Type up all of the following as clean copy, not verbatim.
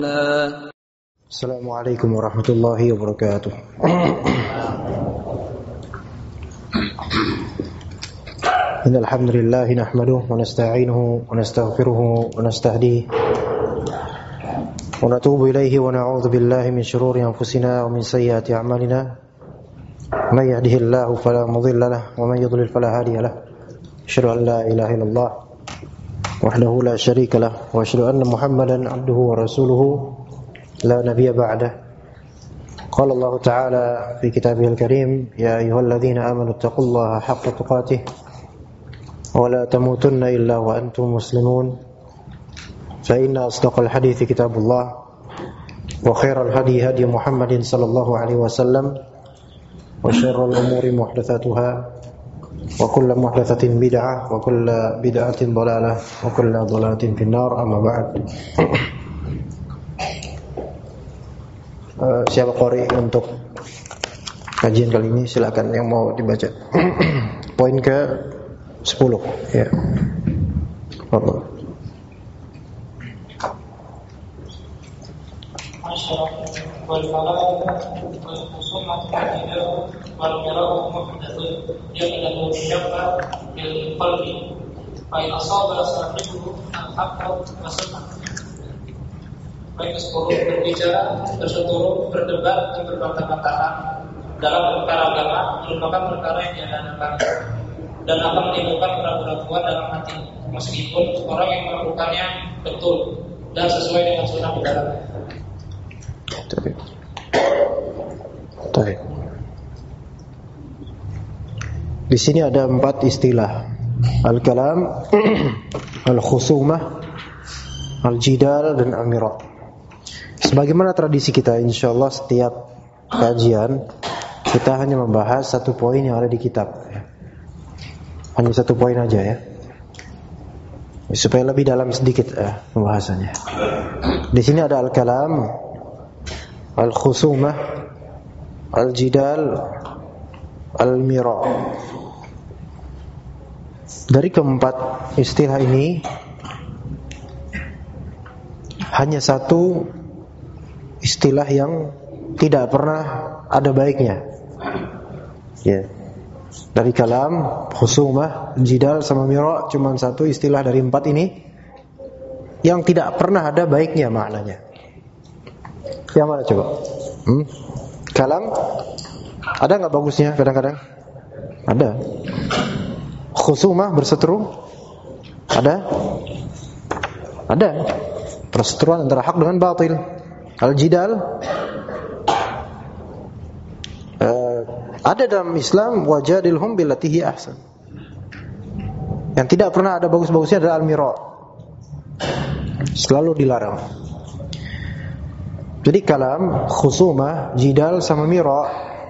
Assalamualaikum warahmatullahi wabarakatuh. Innal hamdalillah nahmaduhu wa nasta'inuhu wa nastaghfiruhu wa nastahdihi wa natubu ilayhi wa na'udzu billahi min shururi anfusina wa min sayyiati a'malina. May yahdihillahu fala mudilla lahu wa may yudlil fala hadiya lahu. Asyhadu an la ilaha illallah wahdahu la syarika lahu wa asyhadu anna Muhammadan 'abduhu wa rasuluhu la nabiyya ba'dah. Qala Allah Ta'ala fi kitabihil karim, ya ayyuhalladzina amanu taqullaha haqqa tuqatih wa la tamutunna illa wa antum muslimun. Fa inna asdaqal hadithi kitabullah wa khairal hadi hadi Muhammadin sallallahu alaihi wasallam wa syarrul umuri muhdatsatuha wa kullu muhdatsatin bid'ah wa kullu bid'atin dhalalah wa kullu dhalalatin finnar. Amma ba'd. Siapa qari untuk kajian kali ini? Silakan yang mau dibaca. Poin ke 10 ya. Allah. Wal malaikatu wal khusumatu wal mira'u muhdatsun yaqulu syaffa bil qalbi fa in asaba sahibu al-haqqa wa sunnah. Baik sepuluh berbicara, berseteru, berdebat, dan berbantah-bantahan dalam perkara agama merupakan perkara yang diadakan dan akan menimbulkan keraguan dalam hati, meskipun orang yang melakukannya betul dan sesuai dengan sunnah benar. Di sini ada 4 istilah: al-kalam, al-khusumah, al-jidal, dan al-mira'. Sebagaimana tradisi kita, insyaallah setiap kajian kita hanya membahas satu poin yang ada di kitab. Hanya satu poin aja ya, supaya lebih dalam sedikit pembahasannya. Di sini ada al-kalam, al-khusumah, al-jidal, al-mira'. Dari keempat istilah ini hanya satu istilah yang tidak pernah ada baiknya. Ya. Dari kalam, khusumah, jidal sama mira' cuma satu istilah dari 4 ini yang tidak pernah ada baiknya maknanya. Yang mana coba? Kalam ada enggak bagusnya kadang-kadang? Ada. Khusumah berseteru? Ada? Ada. Perseteruan antara hak dengan batil. Al-jidal ada dalam Islam, wajadilhum billati hi ahsan. Yang tidak pernah ada bagus-bagusnya adalah al-mira'. Selalu dilarang. Jadi kalam, khusumah, jidal sama mira',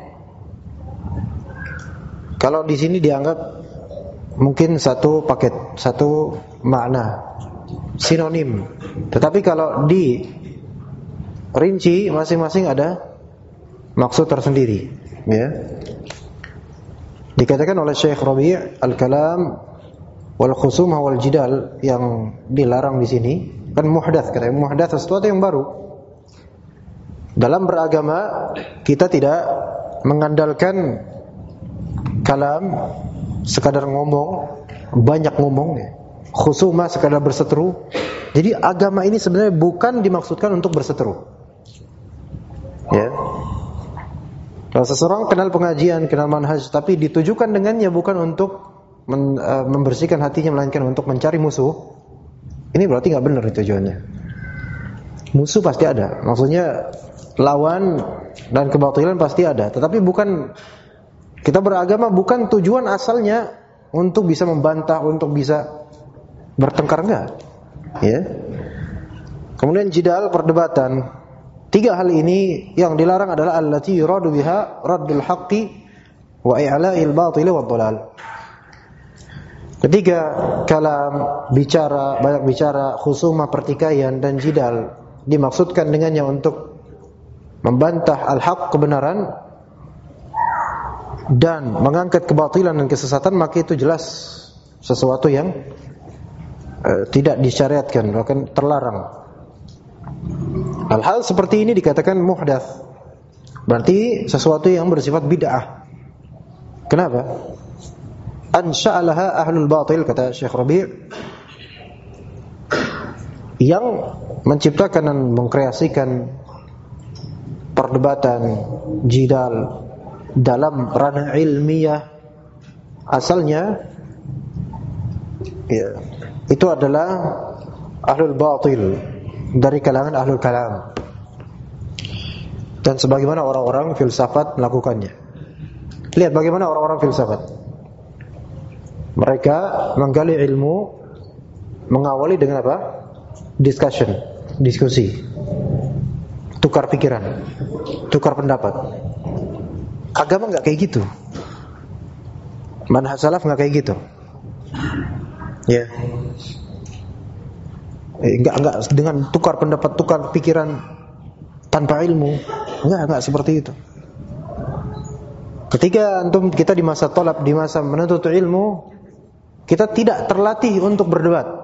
kalau di sini dianggap mungkin satu paket, satu makna, sinonim. Tetapi kalau di rinci masing-masing ada maksud tersendiri, ya. Dikatakan oleh Syekh Rabi', al-kalam wal khusumah wal jidal yang dilarang di sini kan muhdats, katanya muhdats sesuatu yang baru. Dalam beragama kita tidak mengandalkan kalam sekadar ngomong, banyak ngomong, ya. Khusumah sekadar berseteru. Jadi agama ini sebenarnya bukan dimaksudkan untuk berseteru. Ya. Kalau seseorang kenal pengajian, kenal manhaj, tapi ditujukan dengannya bukan untuk membersihkan hatinya, melainkan untuk mencari musuh, ini berarti nggak benar tujuannya. Musuh pasti ada, maksudnya lawan dan kebatilan pasti ada, tetapi bukan, kita beragama bukan tujuan asalnya untuk bisa membantah, untuk bisa bertengkar, enggak. Ya. Kemudian jidal, perdebatan. 3 hal ini yang dilarang adalah allati yuradu biha raddul haqqi wa i'la'il batil wa dhalal. Ketiga, kalam, bicara, banyak bicara, khusumah, pertikaian, dan jidal dimaksudkan dengannya untuk membantah al-haq, kebenaran, dan mengangkat kebatilan dan kesesatan, maka itu jelas sesuatu yang tidak disyariatkan, bahkan terlarang. Hal-hal seperti ini dikatakan muhdats. Berarti sesuatu yang bersifat bid'ah. Kenapa? Ansha'alaha ahlul batil, kata Syekh Rabi', yang menciptakan dan mengkreasikan perdebatan, jidal dalam ranah ilmiah asalnya ya, itu adalah ahlul batil dari kalangan ahlul kalam, dan sebagaimana orang-orang filsafat melakukannya. Lihat bagaimana orang-orang filsafat, mereka menggali ilmu mengawali dengan apa? Discussion, diskusi, tukar pikiran, tukar pendapat. Agama nggak kayak gitu, manhaj salaf nggak kayak gitu. Ya, nggak dengan tukar pendapat, tukar pikiran tanpa ilmu, nggak seperti itu. Ketika kita di masa thalab, di masa menuntut ilmu, kita tidak terlatih untuk berdebat.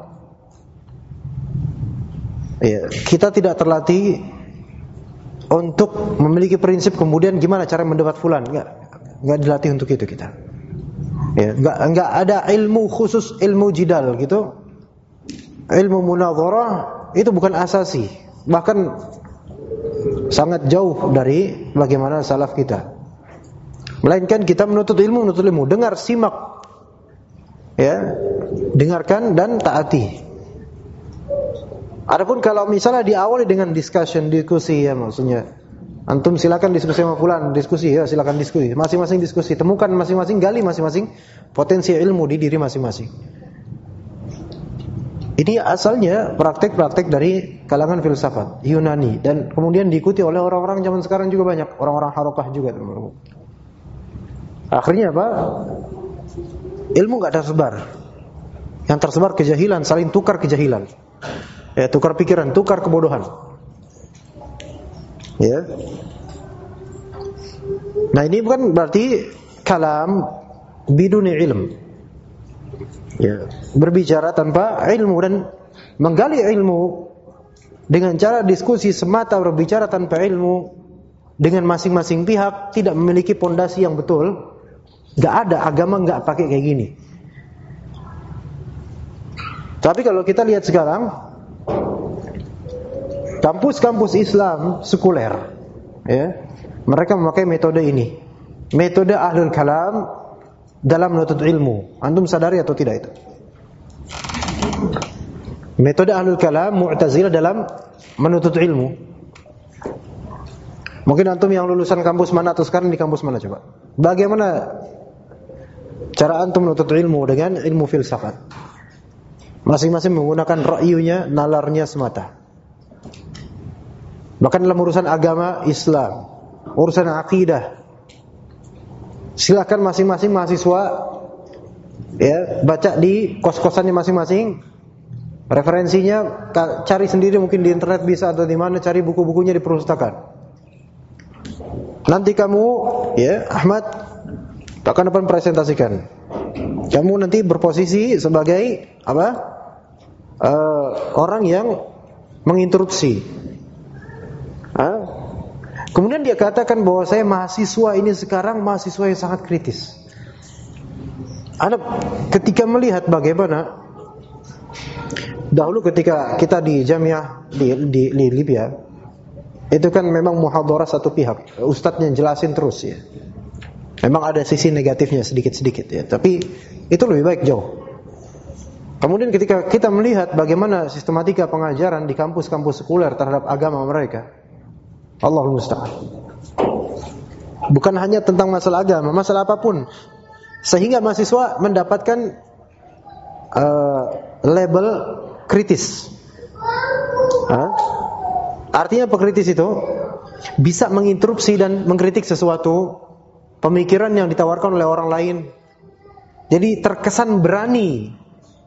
Ya, kita tidak terlatih untuk memiliki prinsip kemudian gimana cara mendebat fulan, nggak dilatih untuk itu kita. Ya, nggak ada ilmu khusus, ilmu jidal gitu. Ilmu munadharah itu bukan asasi, bahkan sangat jauh dari bagaimana salaf kita. Melainkan kita menuntut ilmu, dengar, simak, ya, dengarkan dan taati. Adapun kalau misalnya diawali dengan discussion, diskusi, ya maksudnya antum silakan diskusi sama fulan, diskusi, ya silakan diskusi, masing-masing diskusi, temukan masing-masing, gali masing-masing potensi ilmu di diri masing-masing. Ini asalnya praktek-praktek dari kalangan filsafat Yunani, dan kemudian diikuti oleh orang-orang zaman sekarang juga banyak, orang-orang harokah juga. Akhirnya apa? Ilmu nggak tersebar. Yang tersebar kejahilan, saling tukar kejahilan. Ya, tukar pikiran, tukar kebodohan. Ya. Nah, ini bukan berarti kalam biduni ilm. Ya, berbicara tanpa ilmu dan menggali ilmu dengan cara diskusi semata, berbicara tanpa ilmu dengan masing-masing pihak, tidak memiliki pondasi yang betul. Gak ada agama gak pakai kayak gini. Tapi kalau kita lihat sekarang, kampus-kampus Islam sekuler, ya, mereka memakai metode ini, metode ahlul kalam dalam menuntut ilmu. Antum sadari atau tidak itu? Metode ahlul kalam, Mu'tazilah dalam menuntut ilmu. Mungkin antum yang lulusan kampus mana atau sekarang di kampus mana coba? Bagaimana cara antum menuntut ilmu dengan ilmu filsafat? Masing-masing menggunakan ra'yunya, nalarnya semata. Bahkan dalam urusan agama Islam, urusan akidah, silakan masing-masing mahasiswa ya baca di kos-kosannya masing-masing. Referensinya cari sendiri, mungkin di internet bisa atau di mana, cari buku-bukunya di perpustakaan. Nanti kamu ya Ahmad akan presentasikan. Kamu nanti berposisi sebagai apa? Orang yang menginterupsi. Kemudian dia katakan bahwa saya mahasiswa ini sekarang mahasiswa yang sangat kritis. Anda ketika melihat bagaimana dahulu ketika kita di Jamiah di Libya, itu kan memang muhadharah satu pihak, ustadznya jelasin terus ya. Memang ada sisi negatifnya sedikit-sedikit ya, tapi itu lebih baik jauh. Kemudian ketika kita melihat bagaimana sistematika pengajaran di kampus-kampus sekuler terhadap agama mereka, Allahul musta'an. Bukan hanya tentang masalah agama, masalah apapun, sehingga mahasiswa mendapatkan label kritis. Artinya pekritis itu bisa menginterupsi dan mengkritik sesuatu pemikiran yang ditawarkan oleh orang lain. Jadi terkesan berani.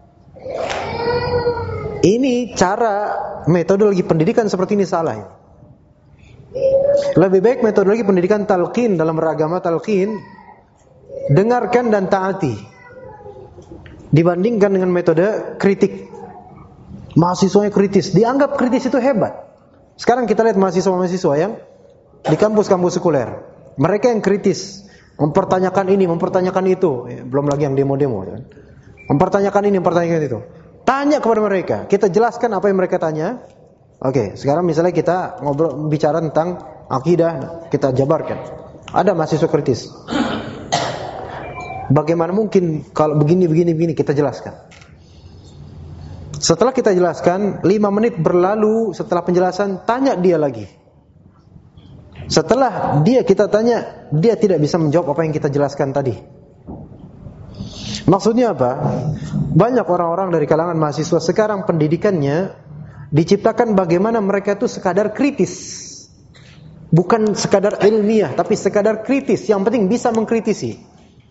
Ini cara metodologi pendidikan seperti ini salah. Lebih baik metodologi pendidikan talqin dalam beragama talqin, dengarkan dan taati, dibandingkan dengan metode kritik. Mahasiswanya kritis, dianggap kritis itu hebat. Sekarang kita lihat mahasiswa-mahasiswa yang di kampus-kampus sekuler. Mereka yang kritis, mempertanyakan ini, mempertanyakan itu. Belum lagi yang demo-demo. Kan? Mempertanyakan ini, mempertanyakan itu. Tanya kepada mereka. Kita jelaskan apa yang mereka tanya. Oke, sekarang misalnya kita bicara tentang akidah, kita jabarkan. Ada mahasiswa kritis. Bagaimana mungkin kalau begini kita jelaskan. Setelah kita jelaskan, 5 menit berlalu setelah penjelasan, tanya dia lagi. Setelah kita tanya, dia tidak bisa menjawab apa yang kita jelaskan tadi. Maksudnya apa? Banyak orang-orang dari kalangan mahasiswa sekarang pendidikannya diciptakan bagaimana mereka itu sekadar kritis. Bukan sekadar ilmiah, tapi sekadar kritis. Yang penting bisa mengkritisi.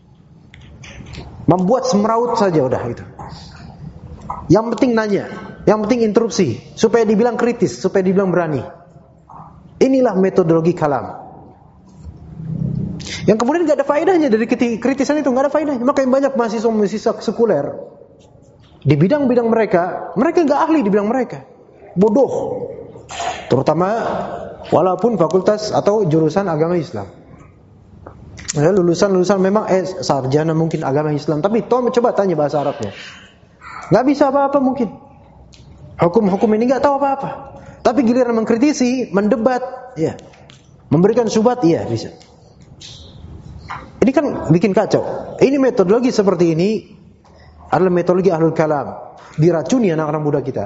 Membuat semeraut saja udah itu. Yang penting nanya, yang penting interupsi, supaya dibilang kritis, supaya dibilang berani. Inilah metodologi kalam. Yang kemudian gak ada faedahnya dari kritisan itu, gak ada faedahnya. Makanya banyak mahasiswa sekuler di bidang-bidang mereka gak ahli di bidang mereka. Bodoh. Terutama walaupun fakultas atau jurusan agama Islam. Ya, lulusan memang sarjana mungkin agama Islam, tapi coba tanya bahasa Arabnya. Gak bisa apa-apa mungkin. Hukum-hukum ini gak tahu apa-apa. Tapi giliran mengkritisi, mendebat, ya, memberikan syubhat, iya bisa. Ini kan bikin kacau. Ini metodologi seperti ini adalah metodologi ahlul kalam. Diracuni anak-anak muda kita.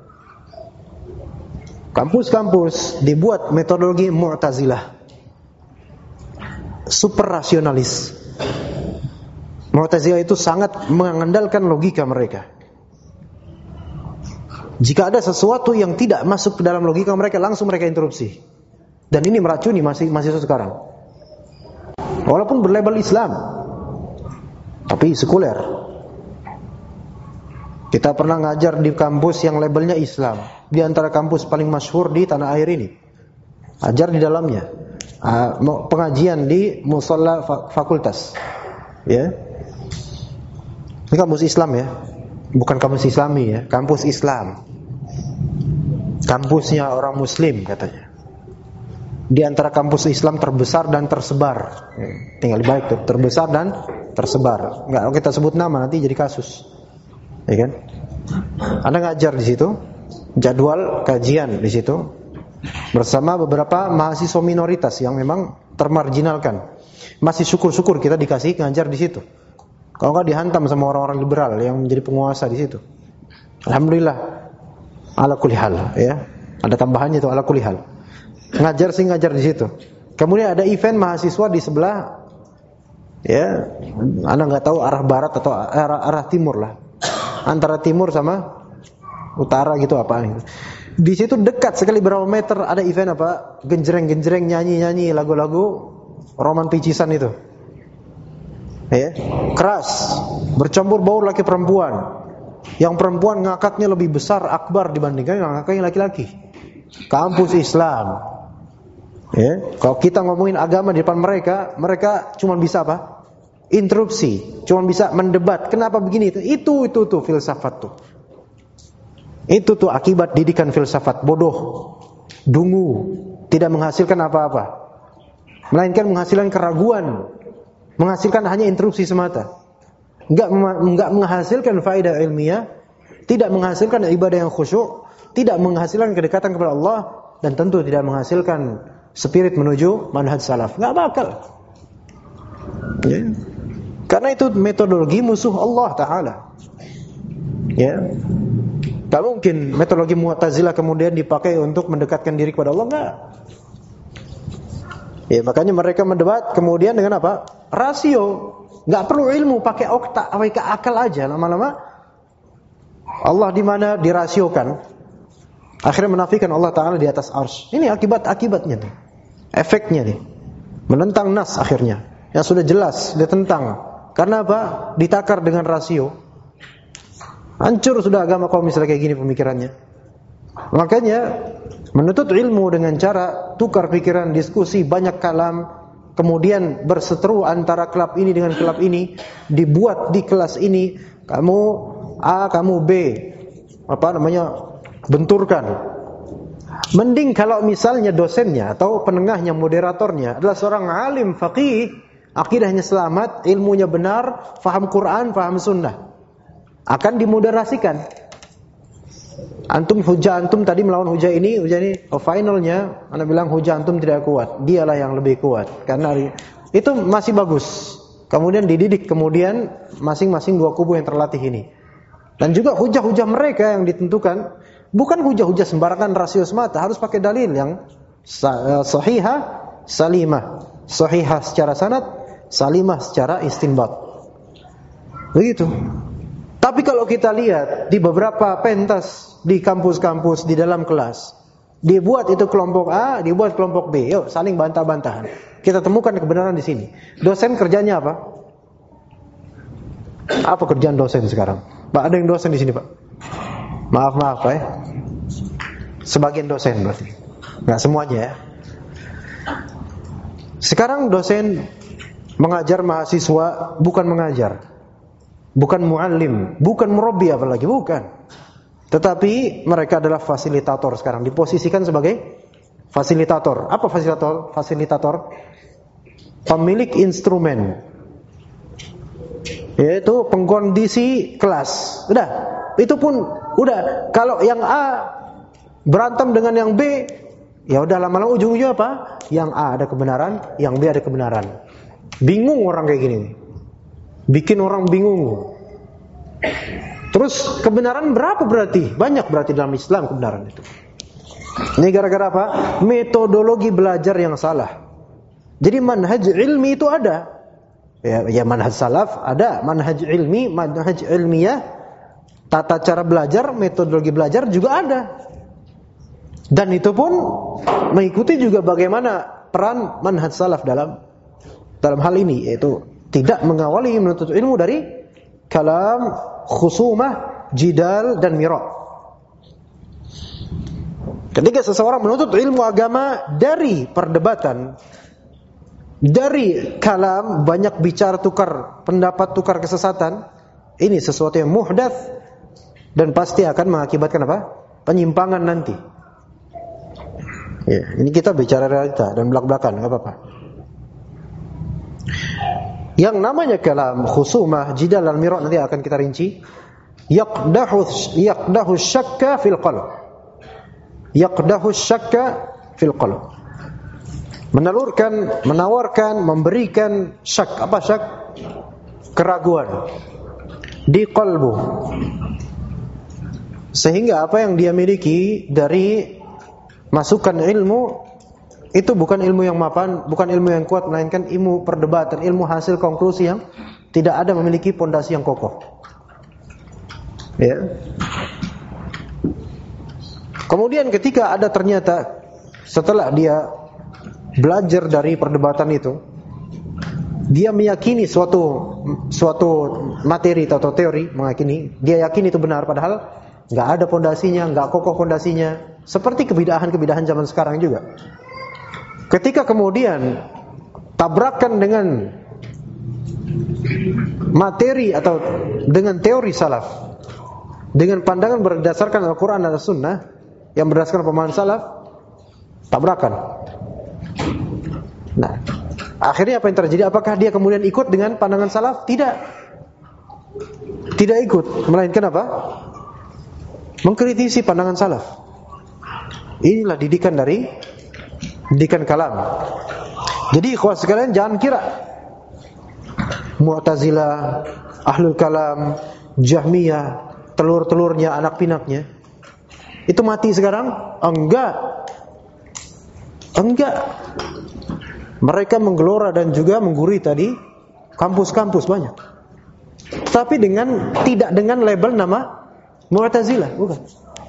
Kampus-kampus dibuat metodologi Mu'tazilah. Super rasionalis. Mu'tazilah itu sangat mengandalkan logika mereka. Jika ada sesuatu yang tidak masuk ke dalam logika mereka, langsung mereka interupsi. Dan ini meracuni mahasiswa sekarang. Walaupun berlabel Islam, tapi sekuler. Kita pernah ngajar di kampus yang labelnya Islam, di antara kampus paling masyhur di tanah air ini. Ajar di dalamnya. Pengajian di musalla fakultas. Ya. Ini kampus Islam ya. Bukan kampus Islami ya, kampus Islam. Kampusnya orang Muslim katanya. Di antara kampus Islam terbesar dan tersebar. Tinggal dibalik tuh, terbesar dan tersebar. Enggak kita sebut nama nanti jadi kasus. Ya kan? Anda ngajar di situ, jadwal kajian di situ bersama beberapa mahasiswa minoritas yang memang termarginalkan. Masih syukur-syukur kita dikasih ngajar di situ. Kalau enggak dihantam sama orang-orang liberal yang menjadi penguasa di situ. Alhamdulillah. Ala kulli hal, ya. Ada tambahannya itu ala kulli hal. Ngajar di situ. Kemudian ada event mahasiswa di sebelah, ya. Anda enggak tahu arah barat atau arah timur lah. Antara timur sama utara gitu apa. Di situ dekat sekali berapa meter ada event apa? Genjreng-genjreng nyanyi-nyanyi lagu-lagu roman picisan itu. Ya, keras, bercampur baur laki perempuan. Yang perempuan ngakaknya lebih besar akbar dibandingkan yang ngakaknya laki-laki. Kampus Islam. Ya, kalau kita ngomongin agama di depan mereka cuma bisa apa? Interupsi, cuma bisa mendebat. Kenapa begini? Itu filsafat tuh. Itu tuh akibat didikan filsafat bodoh, dungu, tidak menghasilkan apa-apa. Melainkan menghasilkan keraguan. Menghasilkan hanya interupsi semata. Enggak menghasilkan faedah ilmiah, tidak menghasilkan ibadah yang khusyuk, tidak menghasilkan kedekatan kepada Allah, dan tentu tidak menghasilkan spirit menuju manhaj salaf. Enggak bakal. Ya. Karena itu metodologi musuh Allah Ta'ala. Ya. Tak mungkin metodologi Mu'tazilah kemudian dipakai untuk mendekatkan diri kepada Allah, enggak. Ya, makanya mereka mendebat kemudian dengan apa? Rasio. Enggak perlu ilmu, pakai akal aja. Lama-lama Allah di mana dirasiokan. Akhirnya menafikan Allah Ta'ala di atas arsy. Ini akibatnya nih. Efeknya nih. Menentang nas akhirnya. Yang sudah jelas dia tentang. Karena apa? Ditakar dengan rasio. Hancur sudah agama kalau misalnya kayak gini pemikirannya. Makanya menuntut ilmu dengan cara tukar pikiran, diskusi, banyak kalam, kemudian berseteru antara klub ini dengan klub ini, dibuat di kelas ini, kamu A, kamu B, benturkan. Mending kalau misalnya dosennya atau penengahnya, moderatornya adalah seorang alim faqih, akidahnya selamat, ilmunya benar, faham Quran, faham sunnah, akan dimoderasikan. Antum hujah antum tadi melawan hujah ini, finalnya ana bilang hujah antum tidak kuat, dialah yang lebih kuat. Karena itu masih bagus. Kemudian dididik, kemudian masing-masing dua kubu yang terlatih ini. Dan juga hujah-hujah mereka yang ditentukan bukan hujah-hujah sembarangan rasio semata, harus pakai dalil yang sahihah, salimah. Sahihah secara sanad, salimah secara istinbat. Begitu. Tapi kalau kita lihat di beberapa pentas di kampus-kampus di dalam kelas, dibuat itu kelompok A, dibuat kelompok B, yuk saling bantah-bantahan. Kita temukan kebenaran di sini. Dosen kerjanya apa? Apa kerjaan dosen sekarang? Pak, ada yang dosen di sini, Pak? Maaf Pak ya. Sebagian dosen berarti. Enggak semuanya ya. Sekarang dosen mengajar mahasiswa bukan mengajar. Bukan muallim, bukan murabbi apalagi, bukan. Tetapi mereka adalah fasilitator sekarang, diposisikan sebagai fasilitator. Apa fasilitator? Fasilitator pemilik instrumen, yaitu pengkondisi kelas. Udah, itu pun udah. Kalau yang A berantem dengan yang B, ya udah lama-lama ujung-ujungnya apa? Yang A ada kebenaran, yang B ada kebenaran. Bingung orang kayak gini. Bikin orang bingung. Terus kebenaran berapa berarti? Banyak berarti dalam Islam kebenaran itu. Ini gara-gara apa? Metodologi belajar yang salah. Jadi manhaj ilmi itu ada. Ya manhaj salaf ada, manhaj ilmi, manhaj ilmiah, tata cara belajar, metodologi belajar juga ada. Dan itu pun mengikuti juga bagaimana peran manhaj salaf dalam hal ini, yaitu tidak mengawali menuntut ilmu dari kalam, khusumah, jidal dan mira'. Ketika seseorang menuntut ilmu agama dari perdebatan, dari kalam, banyak bicara tukar pendapat, tukar kesesatan, ini sesuatu yang muhdats dan pasti akan mengakibatkan apa? Penyimpangan nanti. Ya, ini kita bicara realita dan belak-belakan, enggak apa-apa. Yang namanya kalam, khusumah, jidal dan mira' nanti akan kita rinci. Yaqdahu syakka fil qalb. Yaqdahu syakka fil qalb. Menawarkan, memberikan syak. Apa syak? Keraguan di qalbu. Sehingga apa yang dia miliki dari masukan ilmu itu bukan ilmu yang mapan, bukan ilmu yang kuat, melainkan ilmu perdebatan, ilmu hasil konklusi yang tidak ada memiliki pondasi yang kokoh. Ya. Kemudian ketika ada ternyata setelah dia belajar dari perdebatan itu, dia meyakini suatu materi atau teori, dia yakin itu benar padahal enggak ada pondasinya, enggak kokoh pondasinya, seperti kebidahan-kebidahan zaman sekarang juga. Ketika kemudian tabrakan dengan materi atau dengan teori salaf, dengan pandangan berdasarkan Al-Quran dan As-Sunnah yang berdasarkan pemahaman salaf, tabrakan. Nah, akhirnya apa yang terjadi? Apakah dia kemudian ikut dengan pandangan salaf? Tidak. Tidak ikut, melainkan apa? Mengkritisi pandangan salaf. Inilah didikan kalam. Jadi ikhwan sekalian, jangan kira Mu'tazilah, Ahlul Kalam, Jahmiyah, telur-telurnya, anak pinaknya itu mati sekarang? Enggak. Mereka menggelora dan juga menggurita di kampus-kampus banyak. Tapi tidak dengan label nama Mu'tazilah, bukan.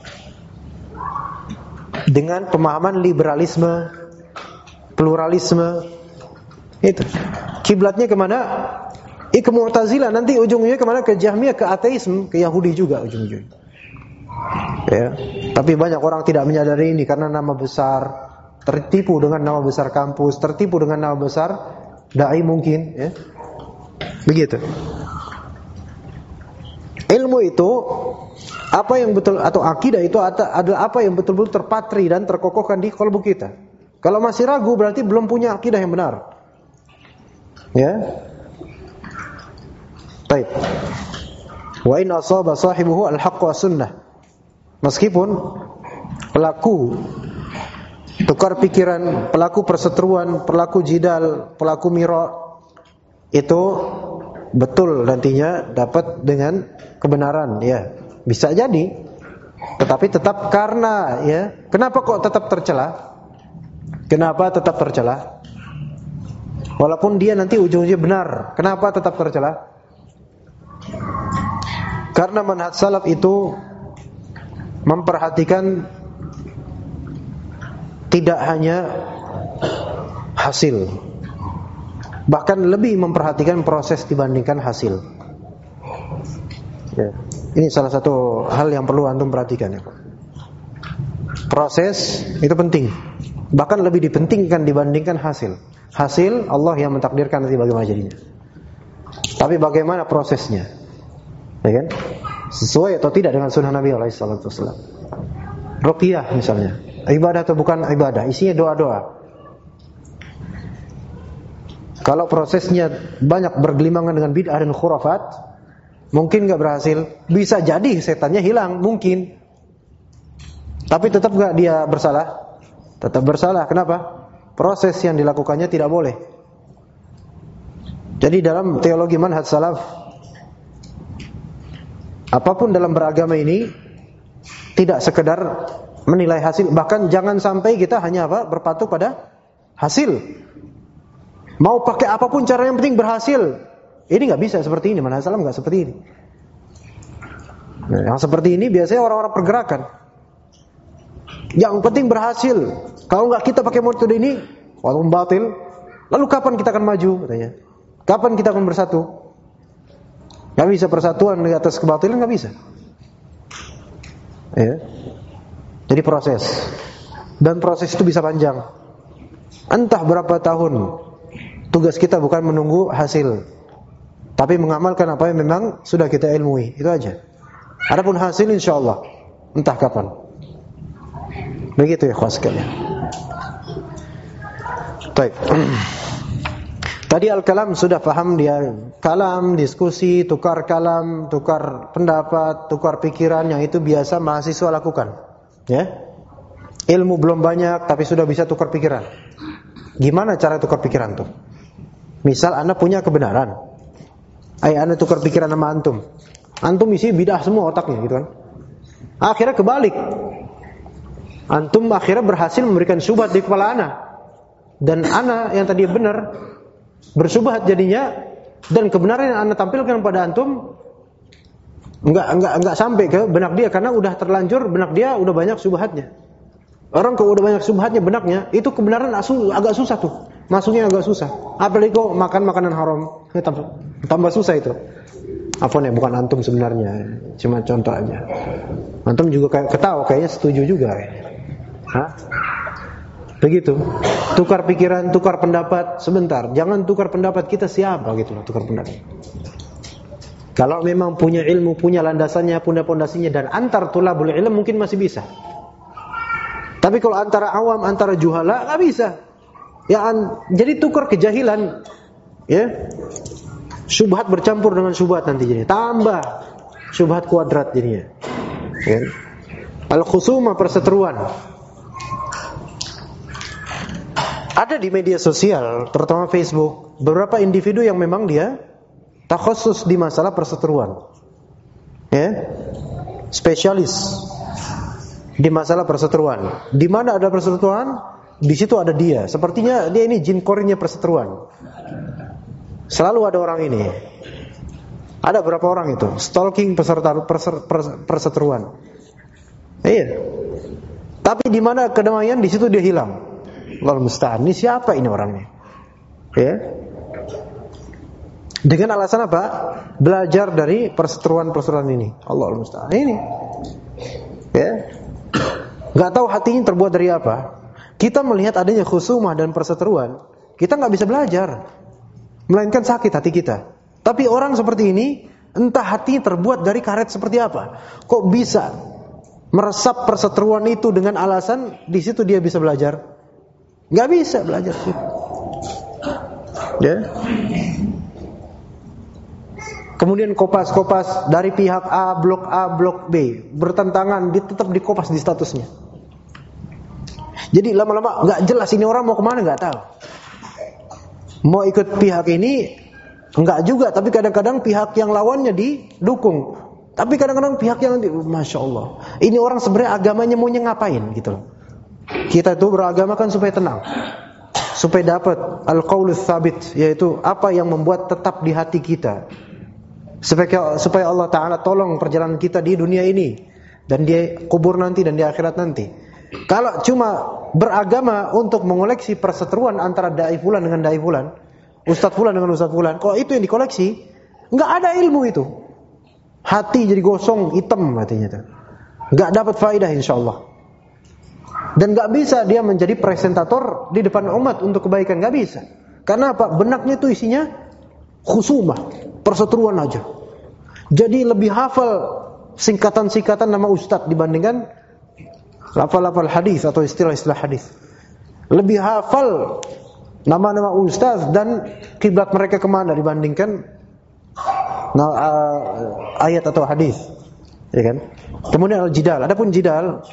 Dengan pemahaman liberalisme, pluralisme, itu kiblatnya kemana? Ke Mu'tazilah, nanti ujungnya kemana? Ke Jahmiyah, ke ateisme, ke Yahudi juga ujung-ujungnya. Ya, tapi banyak orang tidak menyadari ini karena nama besar, tertipu dengan nama besar kampus, tertipu dengan nama besar dai mungkin, ya. Begitu. Ilmu itu apa yang betul, atau akidah itu adalah apa yang betul-betul terpatri dan terkokohkan di kalbu kita. Kalau masih ragu berarti belum punya akidah yang benar. Ya. Baik. Wa in asaba sahibuhu al-haqq wa sunnah. Meskipun pelaku tukar pikiran, pelaku perseteruan, pelaku jidal, pelaku mira itu betul nantinya dapat dengan kebenaran, ya. Bisa jadi. Tetapi tetap karena, ya. Kenapa kok tetap tercela? Kenapa tetap tercela? Walaupun dia nanti ujung-ujungnya benar, kenapa tetap tercela? Karena manhaj salaf itu memperhatikan tidak hanya hasil, bahkan lebih memperhatikan proses dibandingkan hasil. Ya. Ini salah satu hal yang perlu antum perhatikan, ya. Proses itu penting, bahkan lebih dipentingkan dibandingkan hasil. Hasil Allah yang mentakdirkan nanti bagaimana jadinya. Tapi bagaimana prosesnya, ya kan? Sesuai atau tidak dengan sunnah Nabi SAW. Ruqyah misalnya, ibadah atau bukan ibadah, isinya doa-doa. Kalau prosesnya banyak bergelimangan dengan bid'ah dan khurafat, mungkin gak berhasil. Bisa jadi setannya hilang, mungkin. Tapi tetap gak dia bersalah? Tetap bersalah. Kenapa? Proses yang dilakukannya tidak boleh. Jadi dalam teologi manhaj salaf, apapun dalam beragama ini tidak sekedar menilai hasil, bahkan jangan sampai kita hanya berpatok pada hasil. Mau pakai apapun cara, yang penting berhasil. Ini nggak bisa seperti ini, manhaj salaf nggak seperti ini. Nah, yang seperti ini biasanya orang-orang pergerakan. Yang penting berhasil. Kalau nggak kita pakai metode ini, walaupun batil, lalu kapan kita akan maju? Katanya. Kapan kita akan bersatu? Gak bisa persatuan di atas kebatilan, gak bisa. Ya. Jadi proses. Dan proses itu bisa panjang. Entah berapa tahun. Tugas kita bukan menunggu hasil, tapi mengamalkan apa yang memang sudah kita ilmui. Itu aja. Adapun hasil insyaallah entah kapan. Begitu ya ikhwas sekalian. Baik. Tadi al-kalam sudah paham dia. Kalam, diskusi, tukar kalam, tukar pendapat, tukar pikiran, yang itu biasa mahasiswa lakukan. Ya. Ilmu belum banyak tapi sudah bisa tukar pikiran. Gimana cara tukar pikiran tuh? Misal Anda punya kebenaran, Anda tukar pikiran sama antum. Antum isi bidah semua otaknya gitu kan. Akhirnya kebalik. Antum akhirnya berhasil memberikan syubhat di kepala Ana. Dan Ana yang tadi benar bersyubhat jadinya, dan kebenaran yang Anda tampilkan pada antum enggak sampai ke benak dia karena udah terlanjur benak dia udah banyak syubhatnya. Orang kalau udah banyak syubhatnya benaknya, itu kebenaran agak susah tuh. Masuknya agak susah. Apalagi kok makan makanan haram, tambah susah itu. Apa nih, bukan antum sebenarnya, cuma contoh aja. Antum juga kayak ketawa, kayaknya setuju juga. Hah? Begitu. Tukar pikiran, tukar pendapat sebentar. Jangan tukar pendapat kita siapa gitu loh, tukar pendapat. Kalau memang punya ilmu, punya landasannya, punya pondasinya, dan antar tulabul ilm mungkin masih bisa. Tapi kalau antara awam, antara juhala, nggak bisa. Ya, jadi tukar kejahilan, ya. Syubhat bercampur dengan syubhat nanti jadinya. Tambah syubhat kuadrat jadinya. Ya. Al-khusumah, perseteruan. Ada di media sosial, terutama Facebook, beberapa individu yang memang dia takhusus di masalah perseteruan. Ya. Spesialis di masalah perseteruan. Di mana ada perseteruan, di situ ada dia. Sepertinya dia ini jin korinnya perseteruan. Selalu ada orang ini. Ada berapa orang itu stalking perseteruan. Iya. Tapi di mana kedamaian, di situ dia hilang. Allahu musta'an. Ini siapa ini orangnya? Ya. Dengan alasan apa? Belajar dari perseteruan ini. Allahu musta'an. Ini. Ya. Enggak tahu hatinya terbuat dari apa. Kita melihat adanya khusumah dan perseteruan, kita enggak bisa belajar. Melainkan sakit hati kita. Tapi orang seperti ini Entah hatinya terbuat dari karet seperti apa. Kok bisa meresap perseteruan itu dengan alasan di situ dia bisa belajar? Nggak bisa belajar. Ya. Kemudian kopas-kopas dari pihak A, blok B bertentangan, tetap dikopas di statusnya. Jadi lama-lama nggak jelas ini orang mau kemana, nggak tahu. Mau ikut pihak ini nggak juga, tapi kadang-kadang pihak yang lawannya didukung. Tapi kadang-kadang pihak yang Masya Allah, ini orang sebenarnya agamanya maunya ngapain gitu loh. Kita itu beragama kan supaya tenang, supaya dapat al-qaulus tsabit, yaitu apa yang membuat tetap di hati kita. Supaya Allah Ta'ala tolong perjalanan kita di dunia ini dan di kubur nanti dan di akhirat nanti. Kalau cuma beragama untuk mengoleksi perseteruan antara dai fulan dengan dai fulan, ustadz fulan dengan ustadz fulan, kalau itu yang dikoleksi, nggak ada ilmu itu. Hati jadi gosong, hitam hatinya itu. Nggak dapat faidah insyaallah. Dan nggak bisa dia menjadi presentator di depan umat untuk kebaikan, nggak bisa. Karena apa? Benaknya itu isinya khusumah, perseteruan aja. Jadi lebih hafal singkatan-singkatan nama ustadz dibandingkan lafal-lafal hadis atau istilah-istilah hadis. Lebih hafal nama-nama ustadz dan kiblat mereka kemana dibandingkan ayat atau hadis, ya kan? Kemudian al-jidal. Adapun jidal,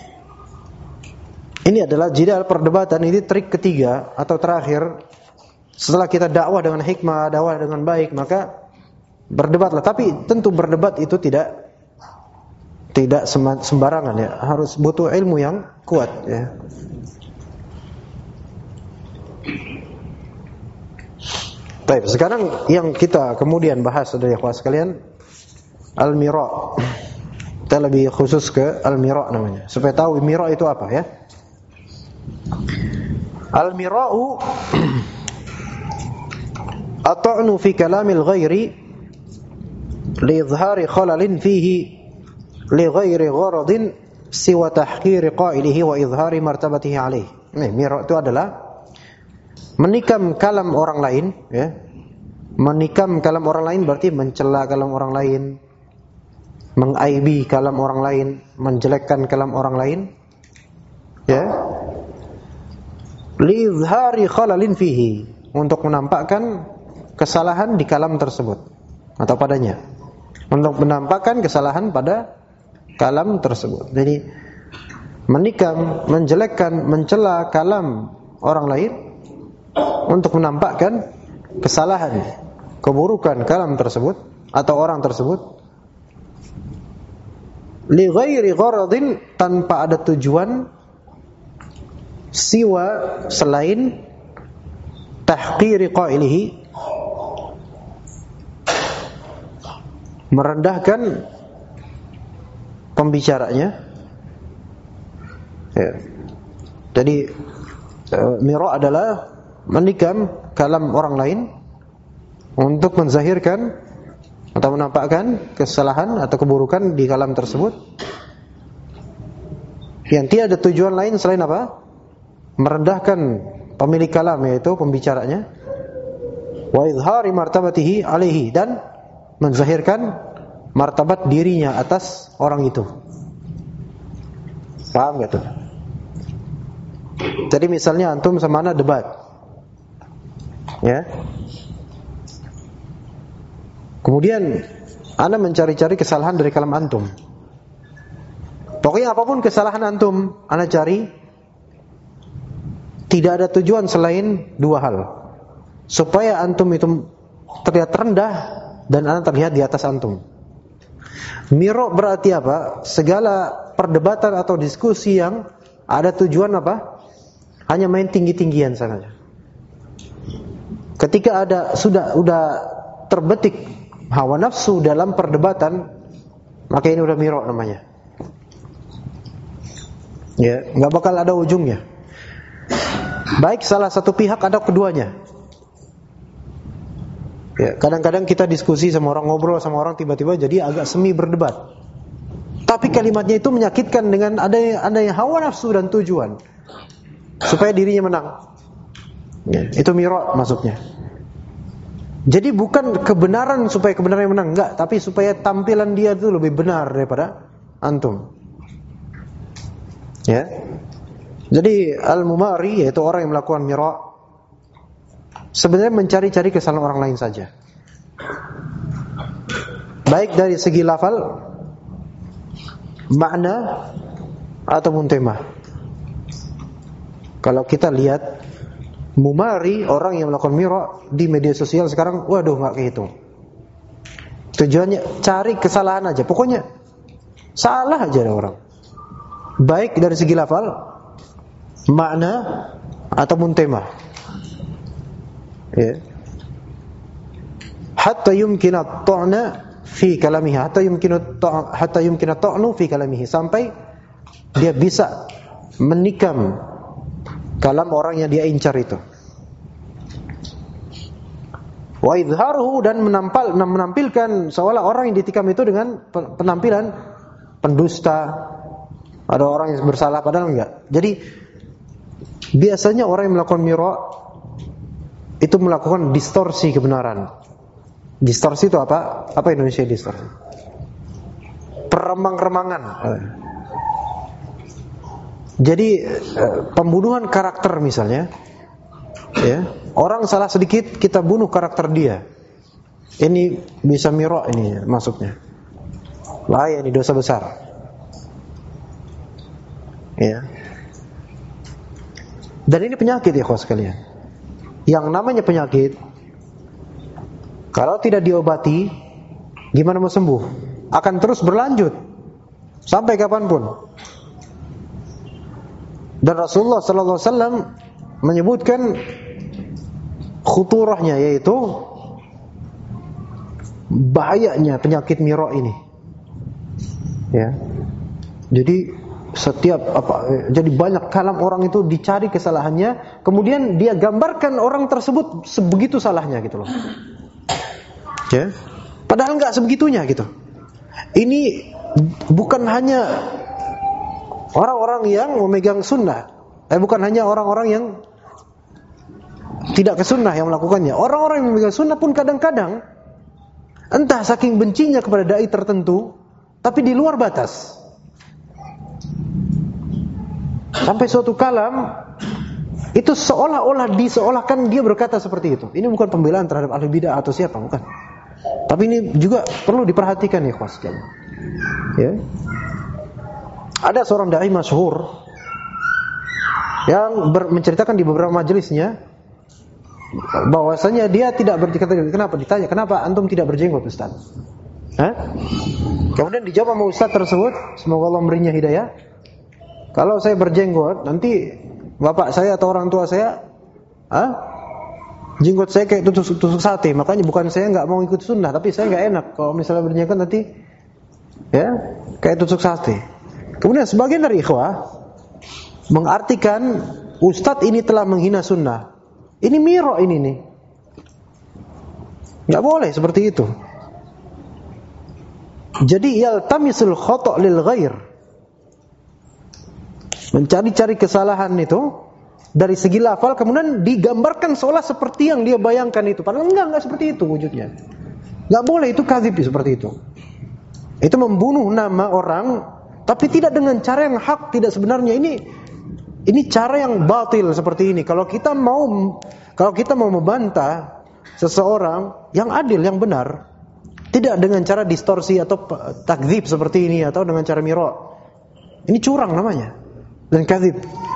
ini adalah jidal perdebatan, ini trik ketiga atau terakhir. Setelah kita dakwah dengan hikmah, dakwah dengan baik, maka berdebatlah. Tapi tentu berdebat itu tidak sembarangan ya. Harus butuh ilmu yang kuat ya. Baik, sekarang yang kita kemudian bahas saudara ikhwah sekalian, al-mira'. Kita lebih khusus ke al-mira' namanya, supaya tahu mira' itu apa ya. Al-mira'u at-ta'nu fi kalamil ghairi li izhari khalalin fihi li ghairi gharadin siwa tahqiri qailihi wa izhari martabatihi alaihi. Ini mira' itu adalah menikam kalam orang lain ya. Menikam kalam orang lain berarti mencela kalam orang lain, mengaibi kalam orang lain, menjelekkan kalam orang lain ya. Li izhari khalalin fihi, untuk menampakkan kesalahan di kalam tersebut atau padanya. Untuk menampakkan kesalahan pada kalam tersebut. Jadi menikam, menjelekkan, mencela kalam orang lain untuk menampakkan kesalahan, keburukan kalam tersebut atau orang tersebut, li ghairi gharadin, tanpa ada tujuan, siwa, selain tahqiri qailihi, merendahkan pembicaranya ya. Jadi mira' adalah menikam kalam orang lain untuk menzahirkan atau menampakkan kesalahan atau keburukan di kalam tersebut yang tiada tujuan lain selain apa? Merendahkan pemilik kalam, yaitu pembicaranya, wa izhari martabatihi alaihi, dan menzahirkan martabat dirinya atas orang itu. Paham gak tuh? Jadi misalnya antum sama ana debat ya. Kemudian ana mencari-cari kesalahan dari kalam antum. Pokoknya apapun kesalahan antum, ana cari, tidak ada tujuan selain dua hal. Supaya antum itu terlihat rendah dan ana terlihat di atas antum. Mira' berarti apa? Segala perdebatan atau diskusi yang ada tujuan apa? Hanya main tinggi-tinggian saja. Ketika sudah terbetik hawa nafsu dalam perdebatan, maka ini udah mira' namanya. Ya, enggak bakal ada ujungnya. Baik salah satu pihak atau keduanya. Ya, kadang-kadang kita diskusi sama orang, ngobrol sama orang, tiba-tiba jadi agak semi berdebat. Tapi kalimatnya itu menyakitkan dengan adanya hawa nafsu dan tujuan supaya dirinya menang. Ya, itu mira' maksudnya. Jadi bukan kebenaran supaya kebenaran yang menang, enggak, tapi supaya tampilan dia itu lebih benar daripada antum. Ya. Jadi al-mumari, yaitu orang yang melakukan mira', sebenarnya mencari-cari kesalahan orang lain saja. Baik dari segi lafal, makna, ataupun tema. Kalau kita lihat mumari, orang yang melakukan mira' di media sosial sekarang, waduh, enggak kehitung. Tujuannya cari kesalahan aja. Pokoknya salah aja ada orang. Baik dari segi lafal, makna, ataupun tema. Ya. Hatta yumkina at-ta'na fi kalamihi, hatta yumkina at-ta'nu fi kalamihi, sampai dia bisa menikam kalam orang yang dia incar itu. Wa idharuhu, dan menampilkan seolah orang yang ditikam itu dengan penampilan pendusta, ada orang yang bersalah padahal enggak. Jadi biasanya orang yang melakukan mira' itu melakukan distorsi kebenaran. Distorsi itu apa? Apa Indonesia distorsi? Peremang-remangan. Jadi pembunuhan karakter misalnya, ya, orang salah sedikit kita bunuh karakter dia. Ini bisa mira' ini masuknya. Bahaya, ini dosa besar. Ya. Dan ini penyakit ya kawan sekalian. Yang namanya penyakit, kalau tidak diobati, gimana mau sembuh? Akan terus berlanjut sampai kapanpun. Dan Rasulullah sallallahu alaihi wasallam menyebutkan khuturahnya, yaitu bahayanya penyakit mira' ini. Ya. Jadi jadi banyak kalam orang itu dicari kesalahannya, kemudian dia gambarkan orang tersebut sebegitu salahnya gitu loh. Ya. Padahal enggak sebegitunya gitu. Ini bukan hanya orang-orang yang memegang sunnah, bukan hanya orang-orang yang tidak ke sunnah yang melakukannya. Orang-orang yang memegang sunnah pun kadang-kadang entah saking bencinya kepada dai tertentu, tapi di luar batas. Sampai suatu kalam itu seolah-olah diseolahkan dia berkata seperti itu. Ini bukan pembelaan terhadap ahli bidah atau siapa, bukan. Tapi ini juga perlu diperhatikan ya kawan sekalian. Ya. Ada seorang dai masyhur yang menceritakan di beberapa majelisnya bahwasanya dia tidak berkata, kenapa ditanya, kenapa antum tidak berjenggot Ustaz? Kemudian dijawab sama Ustaz tersebut, semoga Allah memberinya hidayah. Kalau saya berjenggot, nanti bapak saya atau orang tua saya, jenggot saya kayak tusuk sate. Makanya bukan saya nggak mau ikut sunnah, tapi saya nggak enak kalau misalnya berjenggot nanti, ya, kayak tusuk sate. Kemudian sebagian dari ikhwah mengartikan ustadz ini telah menghina sunnah. Ini mira' ini nih. Nggak boleh seperti itu. Jadi yaltamisul khata' lil ghair. Mencari-cari kesalahan itu dari segi lafal, kemudian digambarkan seolah seperti yang dia bayangkan itu. Padahal enggak seperti itu wujudnya. Enggak boleh, itu kadzib seperti itu. Itu membunuh nama orang, tapi tidak dengan cara yang hak, tidak sebenarnya. Ini cara yang batil seperti ini. Kalau kita mau membantah seseorang yang adil, yang benar, tidak dengan cara distorsi atau takdzib seperti ini, atau dengan cara mira'. Ini curang namanya. Dan kadzib.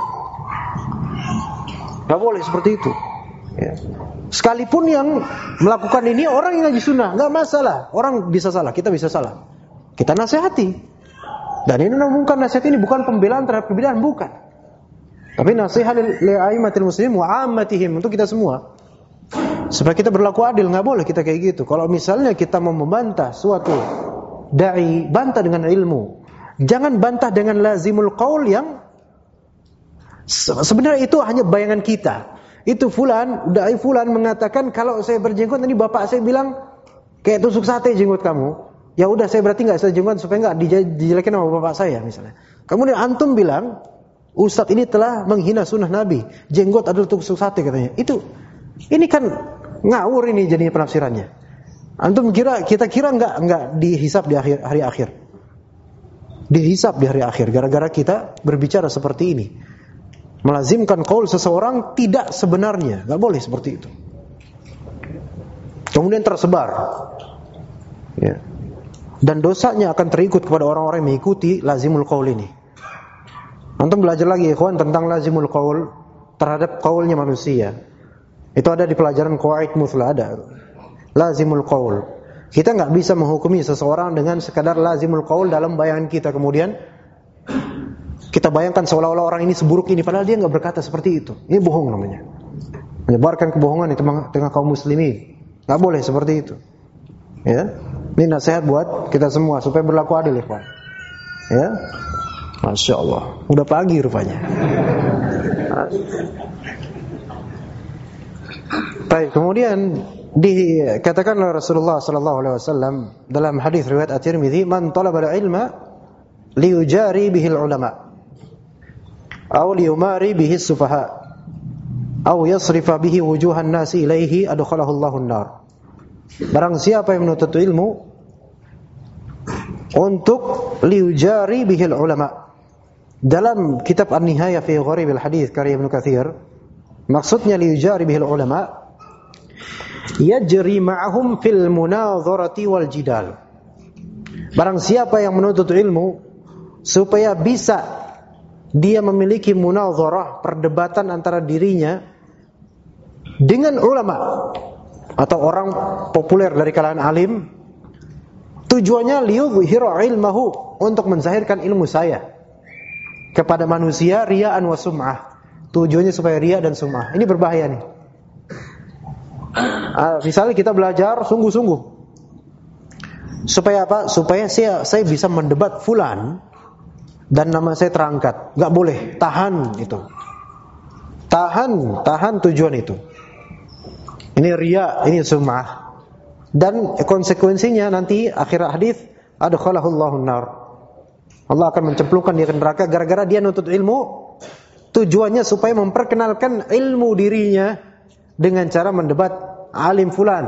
Gak boleh seperti itu. Ya. Sekalipun yang melakukan ini orang yang ngaji sunnah, gak masalah. Orang bisa salah, kita bisa salah. Kita nasihati. Dan ini bukan nasihat, ini bukan pembelaan terhadap kebidahan, bukan. Tapi nasihat li'aimatil muslimin wa ammatihim, untuk kita semua. Supaya kita berlaku adil, gak boleh kita kayak gitu. Kalau misalnya kita mau membantah suatu dai, bantah dengan ilmu. Jangan bantah dengan lazimul qaul yang sebenarnya itu hanya bayangan kita. Itu dai fulan mengatakan kalau saya berjenggot nanti bapak saya bilang kayak tusuk sate jenggot kamu. Ya udah, saya berarti enggak saya jenggot supaya enggak dijelekin sama bapak saya misalnya. Kemudian antum bilang ustadz ini telah menghina sunnah Nabi. Jenggot adalah tusuk sate katanya. Ini kan Ngawur ini jadinya penafsirannya. Antum kita kira enggak dihisab di hari akhir. Dihisab di hari akhir gara-gara kita berbicara seperti ini. Melazimkan qaul seseorang tidak sebenarnya, enggak boleh seperti itu. Kemudian tersebar. Ya. Dan dosanya akan terikut kepada orang-orang yang mengikuti lazimul qaul ini. Antum belajar lagi ikhwan tentang lazimul qaul terhadap qaulnya manusia. Itu ada di pelajaran qawaid muthla ada. Lazimul qaul. Kita enggak bisa menghukumi seseorang dengan sekadar lazimul qaul dalam bayangan kita, kemudian kita bayangkan seolah-olah orang ini seburuk ini padahal dia enggak berkata seperti itu. Ini bohong namanya. Menyebarkan kebohongan di tengah kaum muslimin. Enggak boleh seperti itu. Ya. Ini nasihat buat kita semua supaya berlaku adil, ikhwan. Ya. Masya Allah. Udah pagi rupanya. Baik, kemudian dikatakan oleh Rasulullah sallallahu alaihi wasallam dalam hadis riwayat At-Tirmidzi, "Man talaba al-ilma liyujari bihi al-ulama aw liyumari bihi as-sufaha aw yasrifa bihi wujuhan nasi ilaihi adkhalahu Allahu an-nar." Barang siapa yang menuntut ilmu untuk liyujari bihi al-ulama. Dalam kitab An-Nihayah fi Gharib al-Hadits karya Ibnu Katsir, maksudnya liyujari bihi al-ulama yajri ma'ahum fil munadharati wal jidal. Barang siapa yang menuntut ilmu supaya bisa dia memiliki munadharah, perdebatan antara dirinya dengan ulama atau orang populer dari kalangan alim, tujuannya liyudhhira ilmahu, untuk menzahirkan ilmu saya kepada manusia, riya'an wa sum'ah. Tujuannya supaya riya dan sum'ah. Ini berbahaya nih. Misalnya kita belajar sungguh-sungguh supaya apa? Supaya saya bisa mendebat fulan dan nama saya terangkat. Enggak boleh, tahan itu. Tahan tujuan itu. Ini riya, ini sum'ah. Dan konsekuensinya nanti akhir hadis adkhalahu Allahun nar. Allah akan mencemplungkan dia ke neraka gara-gara dia nuntut ilmu. Tujuannya supaya memperkenalkan ilmu dirinya dengan cara mendebat alim fulan.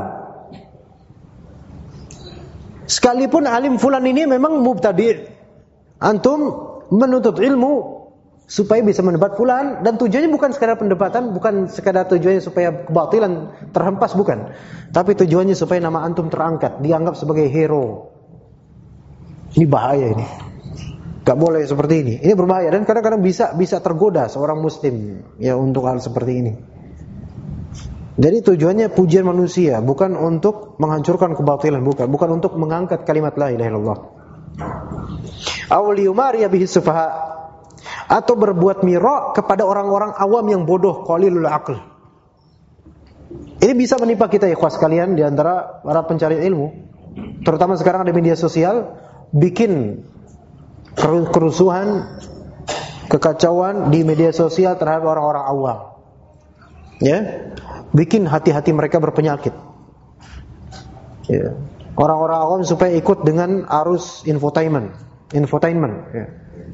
Sekalipun alim fulan ini memang mubtadi', antum menuntut ilmu supaya bisa mendebat fulan, dan tujuannya bukan sekadar pendebatan, bukan sekadar tujuannya supaya kebatilan terhempas, bukan. Tapi tujuannya supaya nama antum terangkat, dianggap sebagai hero. Ini bahaya ini. Gak boleh seperti ini. Ini berbahaya dan kadang-kadang bisa tergoda seorang muslim ya untuk hal seperti ini. Jadi tujuannya pujian manusia, bukan untuk menghancurkan kebatilan, bukan untuk mengangkat kalimat la ilaha illallah. Aw liyumari bihi sufaha, atau berbuat mira kepada orang-orang awam yang bodoh, qalilul aql. Ini bisa menimpa kita ya ikhwas sekalian di antara para pencari ilmu. Terutama sekarang ada media sosial, bikin kerusuhan, kekacauan di media sosial terhadap orang-orang awam. Ya, bikin hati-hati mereka berpenyakit. Ya. Orang-orang awam supaya ikut dengan arus infotainment. Ya.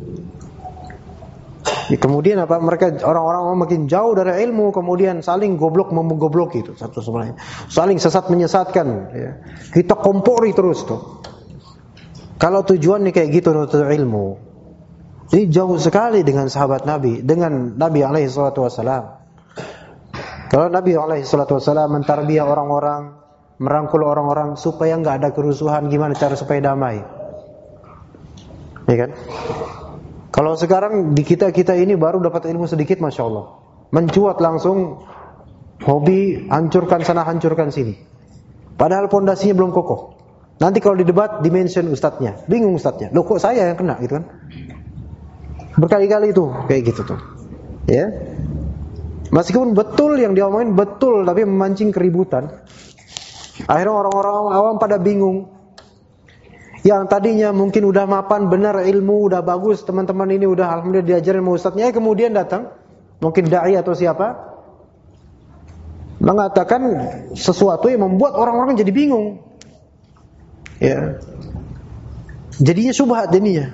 Ya, kemudian apa? Mereka orang-orang makin jauh dari ilmu, kemudian saling goblok memgoblok itu satu sama lain. Saling sesat menyesatkan. Ya. Kita kompori terus tuh. Kalau tujuannya kayak gitu untuk ilmu, ini jauh sekali dengan sahabat Nabi, dengan Nabi alaihi salatu wasalam. Kalau Nabi alaihi salatu wasalam mentarbiyah orang-orang, merangkul orang-orang supaya enggak ada kerusuhan, gimana cara supaya damai? Ya kan? Kalau sekarang di kita ini baru dapat ilmu sedikit, masya Allah, mencuat langsung hobi hancurkan sana hancurkan sini. Padahal pondasinya belum kokoh. Nanti kalau didebat dimention ustadznya, bingung ustadznya. Loh kok saya yang kena gitu kan? Berkali-kali itu kayak gitu tuh. Ya. Meskipun betul yang diomongin betul, tapi memancing keributan. Akhirnya orang-orang awam pada bingung. Yang tadinya mungkin udah mapan benar ilmu, udah bagus, teman-teman ini udah alhamdulillah diajarin sama ustadznya, kemudian datang mungkin dai atau siapa mengatakan sesuatu yang membuat orang-orang jadi bingung. Ya. Jadinya syubhat jadinya.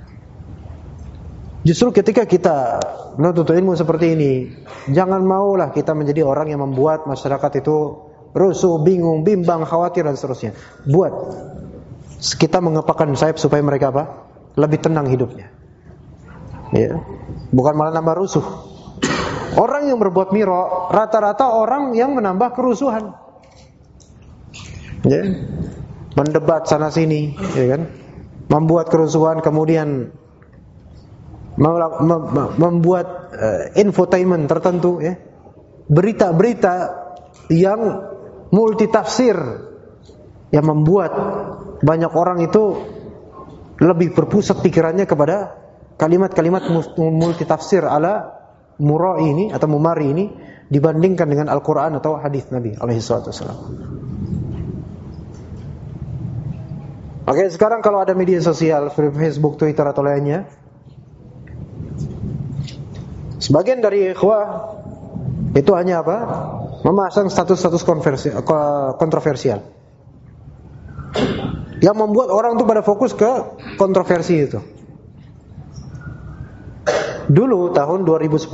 Justru ketika kita menuntut ilmu seperti ini, jangan maulah kita menjadi orang yang membuat masyarakat itu rusuh, bingung, bimbang, khawatir dan seterusnya. Buat kita mengepakkan sayap supaya mereka apa? Lebih tenang hidupnya. Ya. Bukan malah nambah rusuh. Orang yang berbuat miro rata-rata orang yang menambah kerusuhan. Ya. Mendebat sana sini, ya kan? Membuat kerusuhan, kemudian membuat infotainment tertentu, ya. Berita-berita yang multitafsir yang membuat banyak orang itu lebih berpusat pikirannya kepada kalimat-kalimat multitafsir ala murai ini atau mumari ini dibandingkan dengan Al-Quran atau hadis Nabi alaihi salatu wasallam. Oke, sekarang kalau ada media sosial, Facebook, Twitter atau lainnya, sebagian dari ikhwah itu hanya apa? Memasang status-status kontroversial yang membuat orang itu pada fokus ke kontroversi itu. Dulu tahun 2010,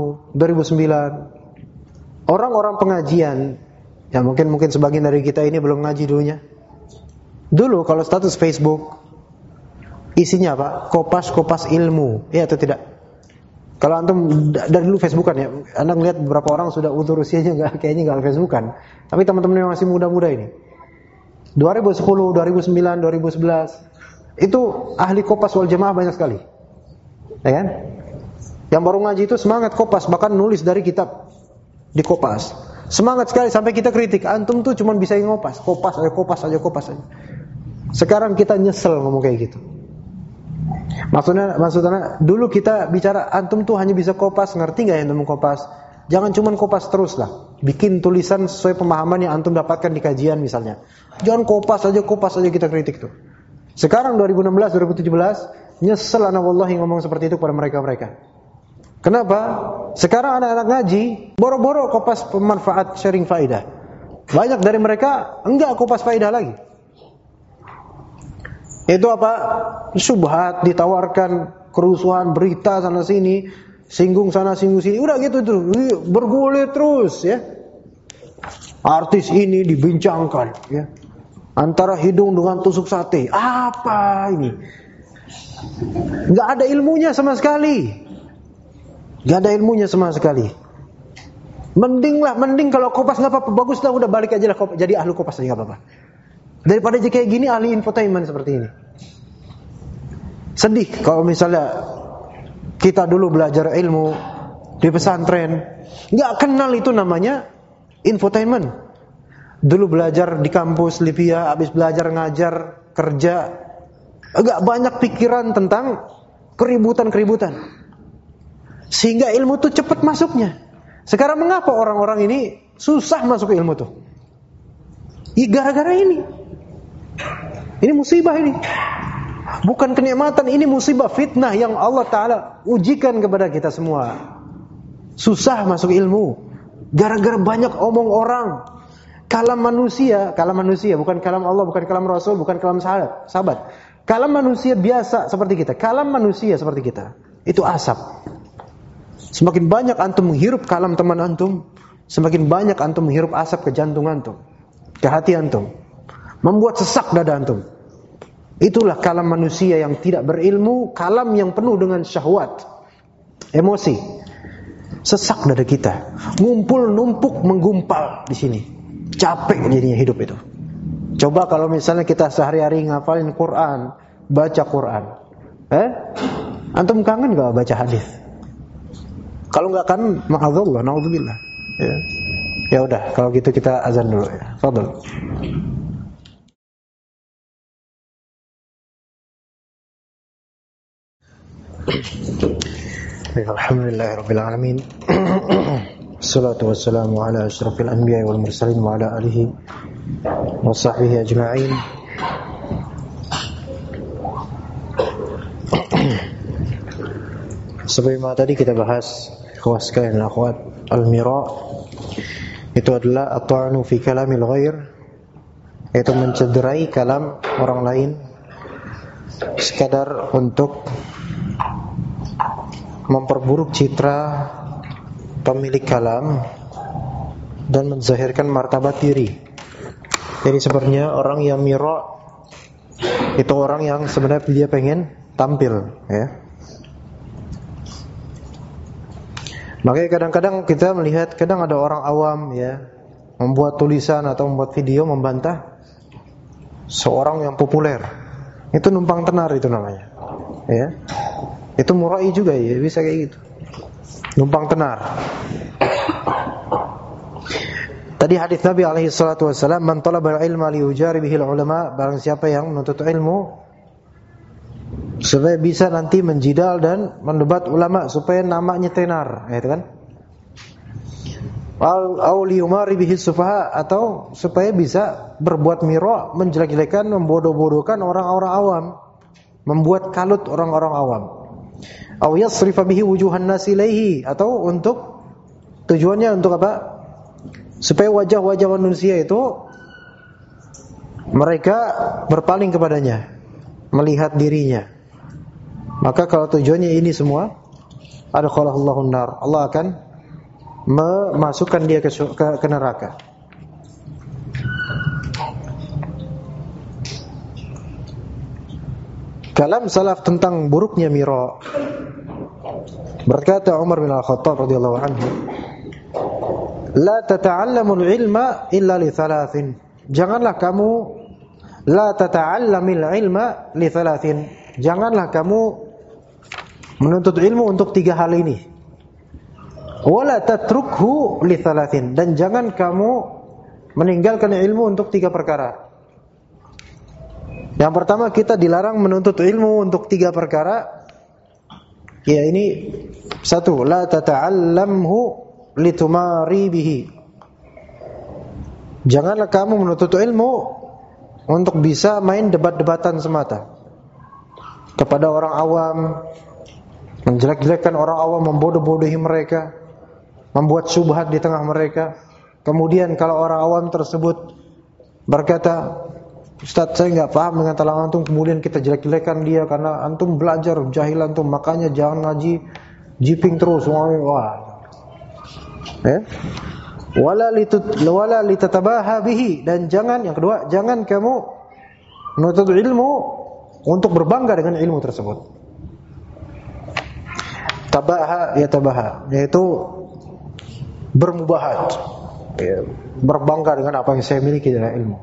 2009, orang-orang pengajian, ya mungkin sebagian dari kita ini belum ngaji dulunya. Dulu kalau status Facebook isinya apa? Kopas ilmu, ya atau tidak? Kalau antum dari dulu Facebookan ya, anda ngelihat beberapa orang sudah utur usianya kayaknya nggak Facebookan. Tapi teman-teman yang masih muda-muda ini, 2010, 2009, 2011, itu ahli kopas wal jamaah banyak sekali, ya kan? Yang baru ngaji itu semangat kopas, bahkan nulis dari kitab di kopas. Semangat sekali sampai kita kritik, antum tuh cuma bisa ngopas, kopas aja. Sekarang kita nyesel ngomong kayak gitu. Maksudnya dulu kita bicara antum tuh hanya bisa kopas, ngerti enggak yang antum kopas? Jangan cuma kopas terus lah. Bikin tulisan sesuai pemahaman yang antum dapatkan di kajian misalnya. Jangan kopas aja kita kritik tuh. Sekarang 2016, 2017, nyesel ana wallahi ngomong seperti itu kepada mereka-mereka. Kenapa? Sekarang anak-anak ngaji boro-boro kopas pemanfaat sharing faidah. Banyak dari mereka enggak kopas faidah lagi. Itu apa? Syubhat ditawarkan, kerusuhan, berita sana sini, singgung sana singgung sini. Udah gitu tuh, bergulir terus ya. Artis ini dibincangkan ya. Antara hidung dengan tusuk sate. Apa ini? Enggak ada ilmunya sama sekali. Gak ada ilmunya sama sekali. Mending kalau kopas nggak apa-apa, bagus lah, udah balik aja lah jadi ahli kopas aja nggak apa-apa. Daripada kayak gini ahli infotainment seperti ini. Sedih kalau misalnya kita dulu belajar ilmu di pesantren, nggak kenal itu namanya infotainment. Dulu belajar di kampus Libya, habis belajar ngajar kerja, agak banyak pikiran tentang keributan. Sehingga ilmu itu cepat masuknya. Sekarang mengapa orang-orang ini susah masuk ke ilmu itu? Gara-gara ini. Ini musibah ini. Bukan kenikmatan, ini musibah, fitnah yang Allah Ta'ala ujikan kepada kita semua. Susah masuk ilmu gara-gara banyak omong orang. Kalam manusia bukan kalam Allah, bukan kalam Rasul, bukan kalam sahabat. Kalam manusia biasa seperti kita. Kalam manusia seperti kita. Itu asap. Semakin banyak antum menghirup kalam teman antum, semakin banyak antum menghirup asap ke jantung antum, ke hati antum, membuat sesak dada antum. Itulah kalam manusia yang tidak berilmu, kalam yang penuh dengan syahwat, emosi. Sesak dada kita, ngumpul numpuk menggumpal di sini. Capek jadinya hidup itu. Coba kalau misalnya kita sehari-hari ngafalin Quran, baca Quran, antum kangen gak baca hadis? Kalau enggak kan ma'adzallah, na'udzubillah. Ya udah, kalau gitu kita azan dulu ya. Fadhil. Alhamdulillahirabbil alamin. Wassalatu wassalamu ala asyrafil anbiya'i wal mursalin wa ala alihi wa sahbihi ajma'in. Sebagaimana tadi kita bahas, ikhwah sekalian dan akhwat, al-mira itu adalah at-ta'nu fi kalamil ghair, yaitu mencederai kalam orang lain sekadar untuk memperburuk citra pemilik kalam dan menzahirkan martabat diri. Jadi sebenarnya orang yang mira itu orang yang sebenarnya dia pengen tampil, ya. Makanya kadang-kadang kita melihat, kadang ada orang awam, ya, membuat tulisan atau membuat video membantah seorang yang populer. Itu numpang tenar itu namanya, ya. Itu murai juga, ya, bisa kayak gitu. Numpang tenar. Tadi hadis Nabi alaihi salatu wasallam, man talaba al-ilma liyujari bihil ulama, barang siapa yang menuntut ilmu supaya bisa nanti menjidal dan mendebat ulama supaya namanya tenar, gitu kan? Au liyumari bihi sufaha, atau supaya bisa berbuat mira, menjelek-jelekan, membodoh-bodohkan orang-orang awam, membuat kalut orang-orang awam. Au yasrifa bihi wujuhan nas ilaihi, atau untuk tujuannya untuk apa? Supaya wajah-wajah manusia itu mereka berpaling kepadanya, melihat dirinya. Maka kalau tujuannya ini semua, adkhalahullahu nar, Allah akan memasukkan dia ke neraka. Kalam salaf tentang buruknya mira. Berkata Umar bin Al-Khattab radhiyallahu anhu, la tata'allamul ilma illa li thalathin. Janganlah kamu la tata'allamil ilma li thalathin. Janganlah kamu menuntut ilmu untuk 3 hal ini. Wala tatrukhu li thalathin, dan jangan kamu meninggalkan ilmu untuk 3 perkara. Yang pertama, kita dilarang menuntut ilmu untuk 3 perkara. Ya, ini 1, la tata'allamhu litumari bihi. Janganlah kamu menuntut ilmu untuk bisa main debat-debatan semata kepada orang awam, menjelek-jelekkan orang awam, membodoh-bodohi mereka, membuat syubhat di tengah mereka. Kemudian kalau orang awam tersebut berkata, Ustaz, saya enggak paham dengan talang antum, kemudian kita jelek-jelekan dia karena antum belajar jahil antum, makanya jangan ngaji, jiping terus. Wah. Ya. Wala litatabaha bihi, dan jangan, yang kedua, jangan kamu menuntut ilmu untuk berbangga dengan ilmu tersebut. Tabaha, yaitu bermubahat, ya, berbangga dengan apa yang saya miliki dari ilmu.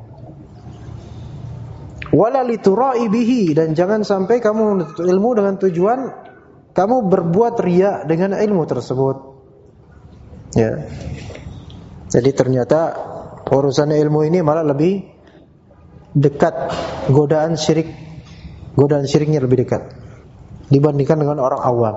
Wala liturai bihi, dan jangan sampai kamu menuntut ilmu dengan tujuan kamu berbuat riya dengan ilmu tersebut. Ya. Jadi ternyata urusan ilmu ini malah lebih dekat, godaan syiriknya lebih dekat dibandingkan dengan orang awam.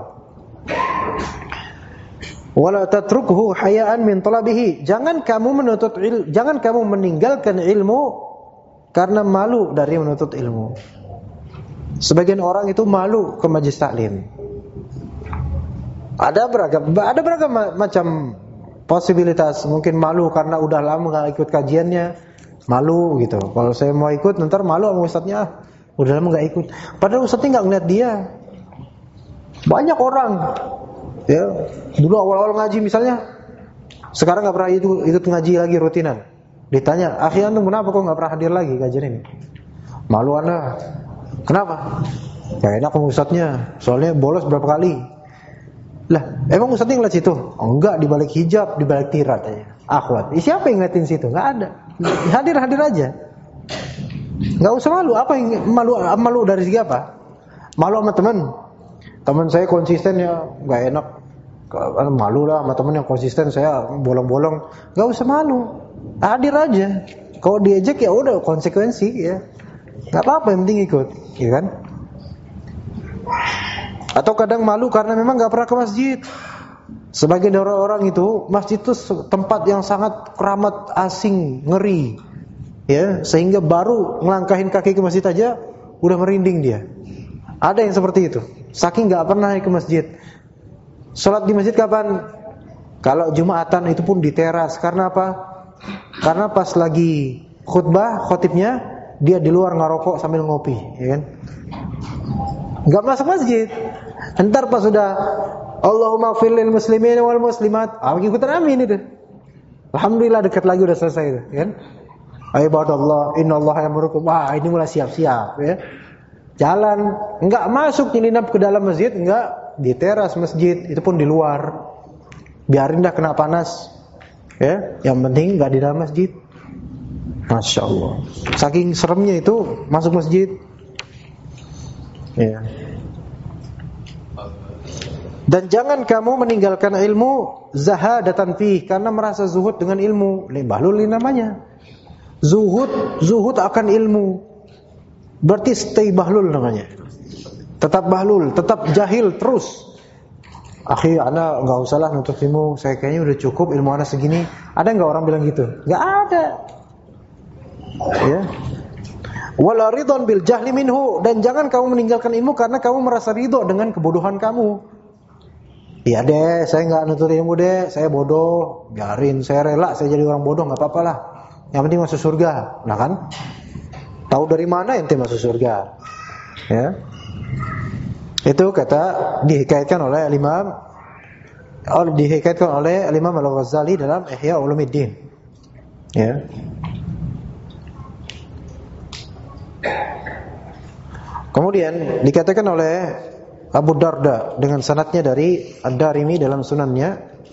Wala tatrukhu hayaan min talabihi, jangan kamu meninggalkan ilmu karena malu dari menuntut ilmu. Sebagian orang itu malu ke majelis taklim. Ada beragam macam posibilitas. Mungkin malu karena udah lama gak ikut kajiannya, malu gitu. Kalau saya mau ikut, ntar malu sama ustadznya, udah lama gak ikut. Padahal ustadznya gak ngeliat dia. Banyak orang, ya, dulu awal-awal ngaji misalnya, sekarang gak pernah ikut ngaji lagi rutinan. Ditanya, akhi antum kenapa kok gak pernah hadir lagi kajian ini? Malu anda. Kenapa? Ya enak sama ustadznya, soalnya bolos berapa kali. Lah, emang ustadznya ngeliat situ? Oh, enggak, di balik hijab, di balik tirat aja. Akhwat, siapa yang ngeliatin situ? Enggak ada. Hadir aja. Enggak usah malu. Apa yang malu dari segi apa? Malu sama teman saya konsisten ya, enggak enak. Malu lah sama teman yang konsisten, saya bolong-bolong. Enggak usah malu. Hadir aja. Kalau diejek ya udah, konsekuensi ya. Enggak apa-apa, yang penting ikut, ya kan? Atau kadang malu karena memang gak pernah ke masjid. Sebagian dari orang itu, masjid itu tempat yang sangat keramat asing, ngeri, ya, sehingga baru ngelangkahin kaki ke masjid aja udah merinding dia. Ada yang seperti itu, saking gak pernah ke masjid. Sholat di masjid kapan? Kalau Jumatan itu pun di teras. Karena apa? Karena pas lagi khutbah, khotibnya, dia di luar ngerokok sambil ngopi, ya kan? Gak masuk masjid. Entar pas sudah Allahumma firlil muslimin wal muslimat, ikutan amin itu. Alhamdulillah dekat lagi udah selesai itu, kan? Ibadallah, innallaha ya'murukum. Wah, ini mulai siap-siap, ya. Jalan, enggak masuk nyelinap ke dalam masjid, enggak di teras masjid, itu pun di luar. Biarin dah kena panas. Ya, yang penting enggak di dalam masjid. Masya Allah. Saking seremnya itu masuk masjid. Ya. Dan jangan kamu meninggalkan ilmu zahadatan fih, karena merasa zuhud dengan ilmu. Bahlul namanya. Zuhud akan ilmu. Berarti stay bahlul namanya. Tetap bahlul, tetap jahil terus. Akhi, ana enggak usahlah nuntut ilmu, saya kayaknya udah cukup ilmu ana segini. Ada enggak orang bilang gitu? Enggak ada. Ya. Wala ridon bil jahli minhu, dan jangan kamu meninggalkan ilmu karena kamu merasa ridho dengan kebodohan kamu. Ya deh, saya enggak nuntut ilmu deh, saya bodoh, biarin, saya rela saya jadi orang bodoh, enggak apa-apalah. Yang penting masuk surga. Nah kan? Tahu dari mana ente masuk surga? Ya. Itu kata dihikaitkan oleh Imam Al-Ghazali dalam Ihya Ulumuddin. Ya. Kemudian dikatakan oleh Abu Darda dengan sanadnya dari Ad-Darimi dalam sunannya,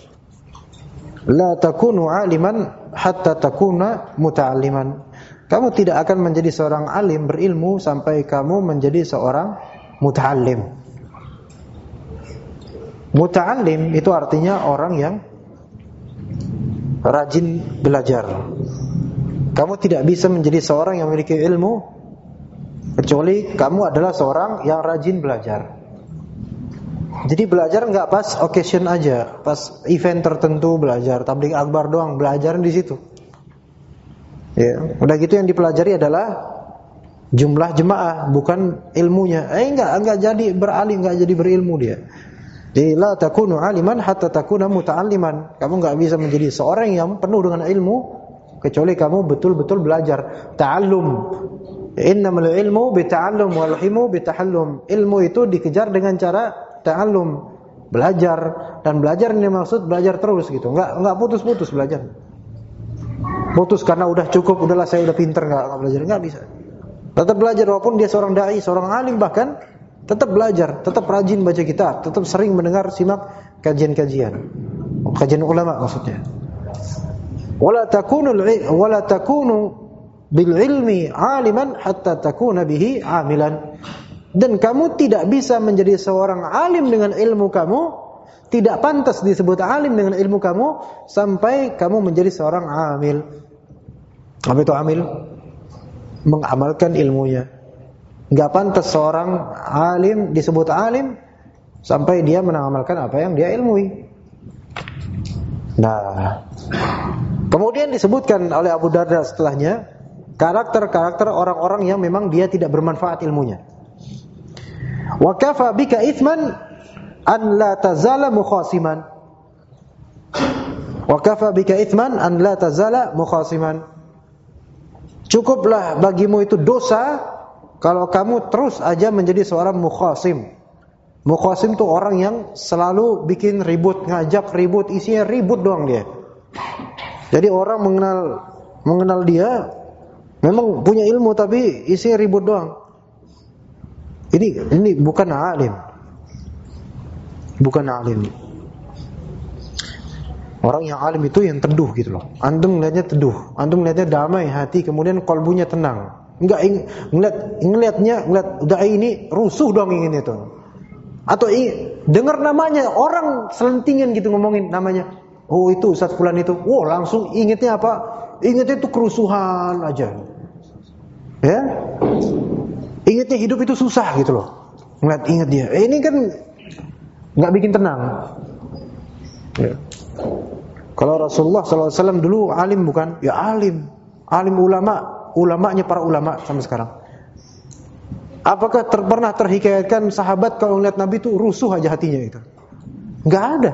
la takunu aliman hatta takuna muta'alliman. Kamu tidak akan menjadi seorang alim berilmu sampai kamu menjadi seorang muta'allim. Muta'allim itu artinya orang yang rajin belajar. Kamu tidak bisa menjadi seorang yang memiliki ilmu kecuali kamu adalah seorang yang rajin belajar. Jadi belajar enggak pas occasion aja, pas event tertentu belajar, tabligh akbar doang belajar di situ. Ya, udah gitu yang dipelajari adalah jumlah jemaah, bukan ilmunya. Enggak jadi beralim, enggak jadi berilmu dia. Jadi la takunu aliman hatta takuna muta'alliman. Kamu enggak bisa menjadi seorang yang penuh dengan ilmu kecuali kamu betul-betul belajar. Ta'allum. Innamal ilmu bita'allum wal hilmu bitahallum. Ilmu itu dikejar dengan cara ta'allum, belajar, dan belajar ini maksud belajar terus gitu. Enggak putus-putus belajar. Putus karena udah cukup, udahlah saya udah pinter, enggak belajar, enggak bisa. Tetap belajar walaupun dia seorang dai, seorang alim bahkan tetap belajar, tetap rajin baca kitab, tetap sering mendengar simak kajian ulama maksudnya. Wala takunu bil ilmi aliman hatta takuna bihi amilan. Dan kamu tidak bisa menjadi seorang alim dengan ilmu kamu, tidak pantas disebut alim dengan ilmu kamu sampai kamu menjadi seorang amil. Apa itu amil? Mengamalkan ilmunya. Enggak pantas seorang alim disebut alim sampai dia mengamalkan apa yang dia ilmui. Nah, kemudian disebutkan oleh Abu Darda setelahnya karakter-karakter orang-orang yang memang dia tidak bermanfaat ilmunya. Wa kafa bika ithman an la tazala mukhasiman. Wa kafa bika ithman an la tazala mukhasiman. Cukuplah bagimu itu dosa kalau kamu terus aja menjadi seorang mukhasim. Mukhasim itu orang yang selalu bikin ribut, ngajak ribut, isinya ribut doang dia. Jadi orang mengenal dia memang punya ilmu tapi isinya ribut doang. Ini bukan alim. Bukan alim. Orang yang alim itu yang teduh gitu loh. Antum melihatnya teduh, antum melihatnya damai hati, kemudian kalbunya tenang. Enggak ngelihat dai ini rusuh dong ingin itu. Atau dengar namanya orang selentingan gitu ngomongin namanya. Oh itu Ustaz fulan itu. Oh langsung ingetnya apa? Ingetnya itu kerusuhan aja. Ya? Ingatnya hidup itu susah gitu loh. Ingat dia. Ini kan nggak bikin tenang. Ya. Kalau Rasulullah SAW dulu alim bukan? Ya alim ulamanya para ulama sampai sekarang. Apakah pernah terhikayatkan sahabat kalau melihat Nabi itu rusuh aja hatinya itu? Nggak ada.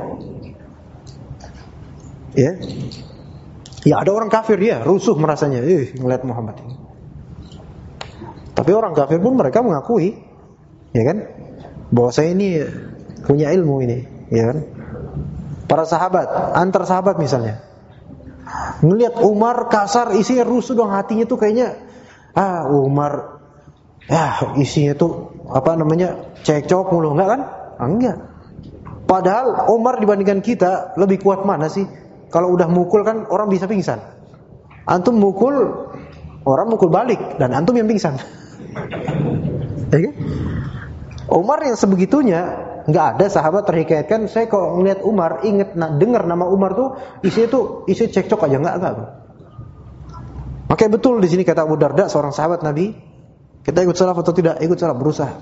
Ya. Ya ada orang kafir dia rusuh merasanya, ngelihat Muhammad ini. Tapi orang kafir pun mereka mengakui, ya kan, bahwa saya ini punya ilmu ini, ya kan. Para sahabat, antar sahabat misalnya, Ngelihat Umar kasar, isinya rusuh dong, hatinya tuh kayaknya Umar isinya tuh cekcok mulu, enggak kan? Enggak. Padahal Umar dibandingkan kita lebih kuat mana sih? Kalau udah mukul kan orang bisa pingsan. Antum mukul, orang mukul balik dan antum yang pingsan. Ya kan? Umar yang sebegitunya, nggak ada sahabat terhikayatkan. Saya kalau ngelihat Umar, dengar nama Umar tuh isi cekcok aja, nggak. Makanya betul di sini kata Abu Darda, seorang sahabat Nabi, kita ikut salaf atau tidak ikut salaf, berusaha.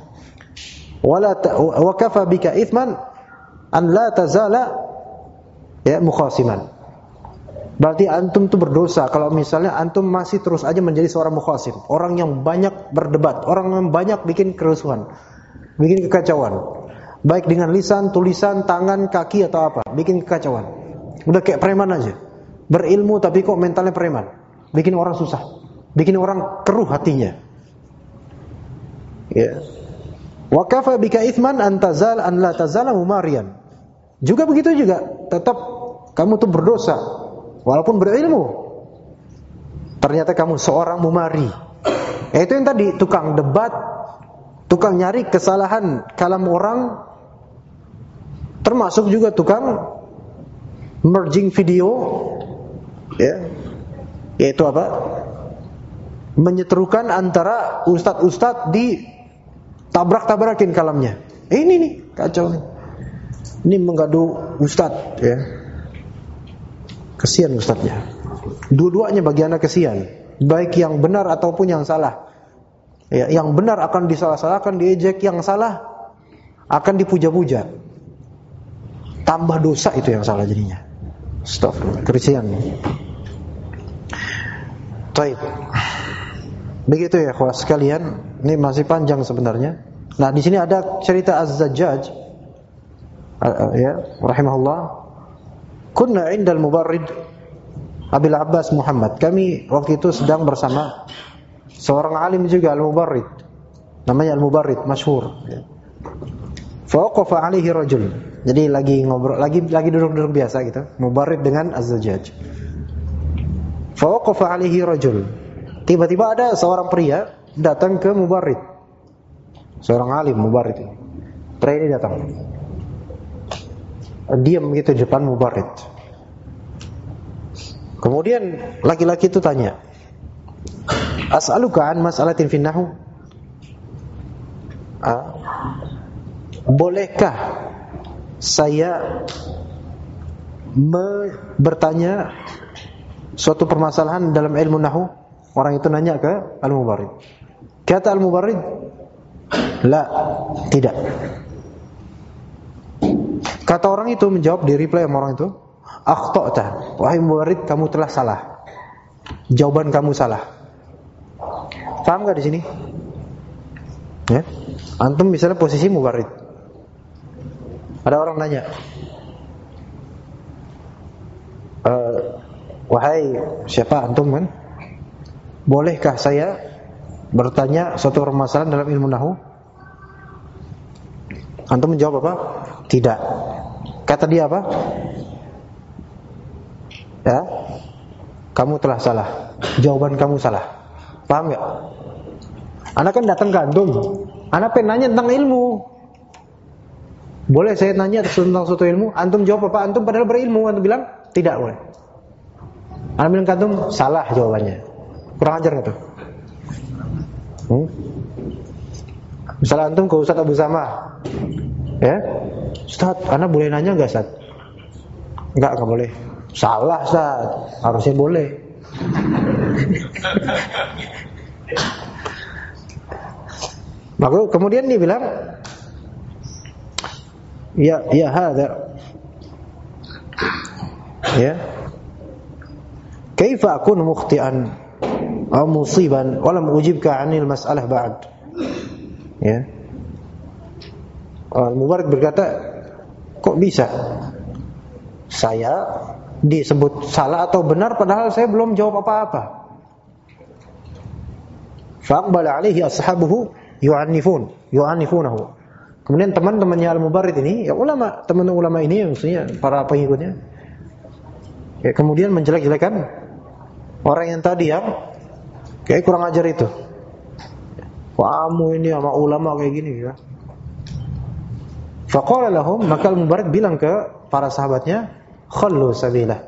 Wa kafa bika ithman an la tazala mukhasiman. Berarti antum tuh berdosa kalau misalnya antum masih terus aja menjadi seorang mukhasim, orang yang banyak berdebat, orang yang banyak bikin kerusuhan, bikin kekacauan, baik dengan lisan, tulisan, tangan, kaki atau apa, bikin kekacauan. Udah kayak preman aja, berilmu tapi kok mentalnya preman, bikin orang susah, bikin orang keruh hatinya. Ya. Wa kafa bika ithman an la tazala mumarian. Juga begitu juga, tetap kamu tuh berdosa walaupun berilmu. Ternyata kamu seorang mumari. Itu yang tadi, tukang debat, tukang nyari kesalahan kalam orang, termasuk juga tukang merging video, yaitu apa? Menyeterukan antara ustadz-ustadz di tabrak-tabrakin kalamnya. Ini nih kacau nih. Ini menggaduh ustadz, ya. Kesian ustadznya. Dua-duanya bagiannya kesian, baik yang benar ataupun yang salah. Ya, yang benar akan disalah-salahkan, diejek, yang salah akan dipuja-puja. Tambah dosa itu yang salah jadinya. Astagfirullah, kesian. Baik. Begitu ya kawan sekalian, ini masih panjang sebenarnya. Nah, di sini ada cerita Az-Zajjaj, rahimahullah. Kunna indal Mubarrid Abil Abbas Muhammad. Kami waktu itu sedang bersama seorang alim juga, Al-Mubarrid. Namanya Al-Mubarrid, masyhur. Fawaqafa alaihi rajul. Jadi lagi ngobrol, lagi duduk-duduk biasa gitu. Mubarrid dengan Az-Zajjaj. Fawaqafa alaihi rajul. Tiba-tiba ada seorang pria datang ke Mubarrid. Seorang alim Mubarrid. Pria ini datang. Diam begitu di depan Mubarrid. Kemudian laki-laki itu tanya, "As'aluka an mas'alatin fin nahwu?" Bolehkah saya bertanya suatu permasalahan dalam ilmu nahwu? Orang itu nanya ke Al-Mubarrid. Kata Al-Mubarrid, "La, tidak." Kata orang itu menjawab, di reply sama orang itu, "Akhta'ta, wahai Mubarrid, kamu telah salah. Jawaban kamu salah." Paham enggak di sini? Ya. Antum misalnya posisi Mubarrid. Ada orang nanya, "Wahai siapa antum kan? Bolehkah saya bertanya suatu permasalahan dalam ilmu nahwu?" Antum menjawab apa? Tidak. Kata dia apa? Ya, kamu telah salah. Jawaban kamu salah. Paham gak? Anak kan datang ke antum, anak pengen nanya tentang ilmu. Boleh saya nanya tentang suatu ilmu? Antum jawab apa? Antum padahal berilmu. Antum bilang tidak boleh. Anak bilang ke antum salah jawabannya. Kurang ajar gak tuh? Misalnya antum ke Ustaz Abu Sama, ya, Ustaz, anak boleh nanya gak Ustaz? Enggak boleh. Salah Ustaz, harusnya boleh. Maka kemudian dia bilang, ya hadza, ya, kaifa akun mukhti'an aw musiban wa lam ujibka 'anil mas'alah ba'd. Ya. Al-Mubarrid berkata, kok bisa saya disebut salah atau benar padahal saya belum jawab apa-apa. Faqbala alaihi ashabuhu yu'annifunahu. Kemudian teman-temannya Al-Mubarrid ini, ya ulama, teman ulama ini, maksudnya para pengikutnya, Ya, kemudian menjelek-jelekan orang yang tadi yang kayak kurang ajar itu. Kamu ini sama ulama kayak gini ya. Faqala lahum, maka Al-Mubarak bilang ke para sahabatnya, khallu sabilah.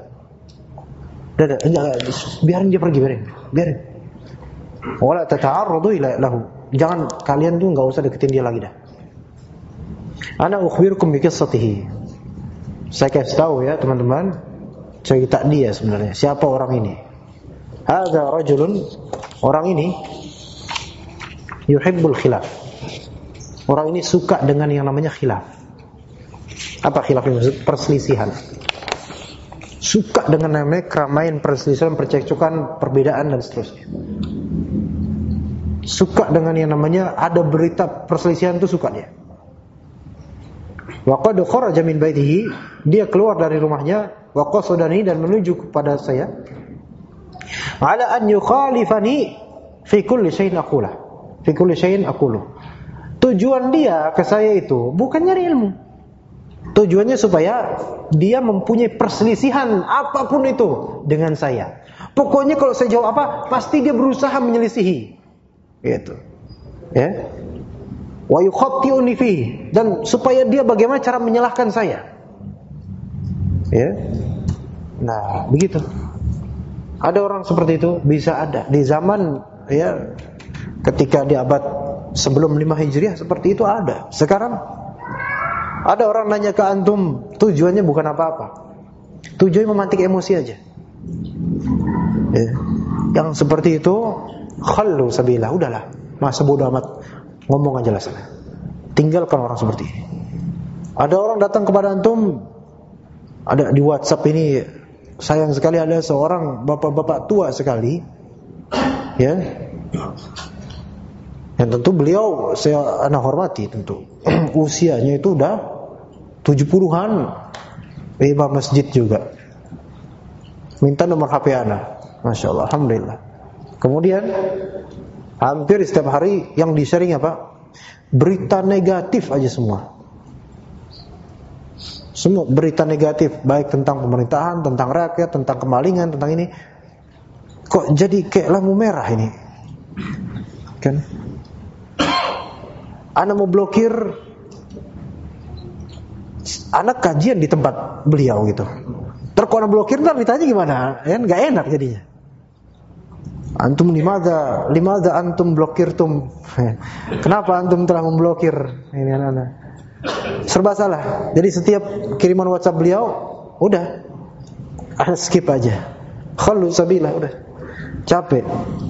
Biarin dia pergi, biarin. Wala tata'arradu lahu. Jangan kalian tuh enggak usah deketin dia lagi dah. Ana ukhbirukum bi qissatihi. Saya kasih tahu ya teman-teman, cerita dia sebenarnya. Siapa orang ini? Hadza rajulun, orang ini yuhibbul khilaf. Orang ini suka dengan yang namanya khilaf. Apa khilaf ini? Maksud perselisihan. Suka dengan namanya keramaian, perselisihan, percekcokan, perbedaan dan seterusnya. Suka dengan yang namanya ada berita perselisihan itu suka dia. Wa qad kharaja min baitihi, dia keluar dari rumahnya, wa qasadani, dan menuju kepada saya, ala an yukhalifani fi kulli shay'in aqulah, fi kulli shay'in aqulu. Tujuan dia ke saya itu bukan nyari ilmu. Tujuannya supaya dia mempunyai perselisihan apapun itu dengan saya. Pokoknya kalau saya jawab apa, pasti dia berusaha menyelisihi. Gitu. Ya. Wa yukhatti'uni fi, dan supaya dia bagaimana cara menyalahkan saya. Ya. Nah, begitu. Ada orang seperti itu, bisa ada di zaman ya ketika di abad sebelum 5 Hijriah seperti itu ada. Sekarang ada orang nanya ke antum, tujuannya bukan apa-apa. Tujuannya memantik emosi aja. Ya. Yang seperti itu khallu sabila, udahlah, masa bodo amat, ngomong aja lah sana. Tinggalkan orang seperti ini. Ada orang datang kepada antum, ada di WhatsApp ini, sayang sekali ada seorang bapak-bapak tua sekali, ya. Yang tentu beliau saya anak hormati tentu. Usianya itu udah 70-an, imam masjid juga. Minta nomor HP anak. Masya Allah, alhamdulillah. Kemudian hampir setiap hari yang di-sharing apa? Berita negatif aja semua. Semua berita negatif, baik tentang pemerintahan, tentang rakyat, tentang kemalingan, tentang ini. Kok jadi kayak lampu merah ini? Kan? Anak mau blokir, anak kajian di tempat beliau gitu. Terkona blokir, ntar ditanya gimana? Kan nggak enak jadinya. Antum limadza antum blokirtum? Kenapa antum telah memblokir ini anak-anak? Serba salah. Jadi setiap kiriman WhatsApp beliau, udah skip aja. Khallu sabila, udah. Capek.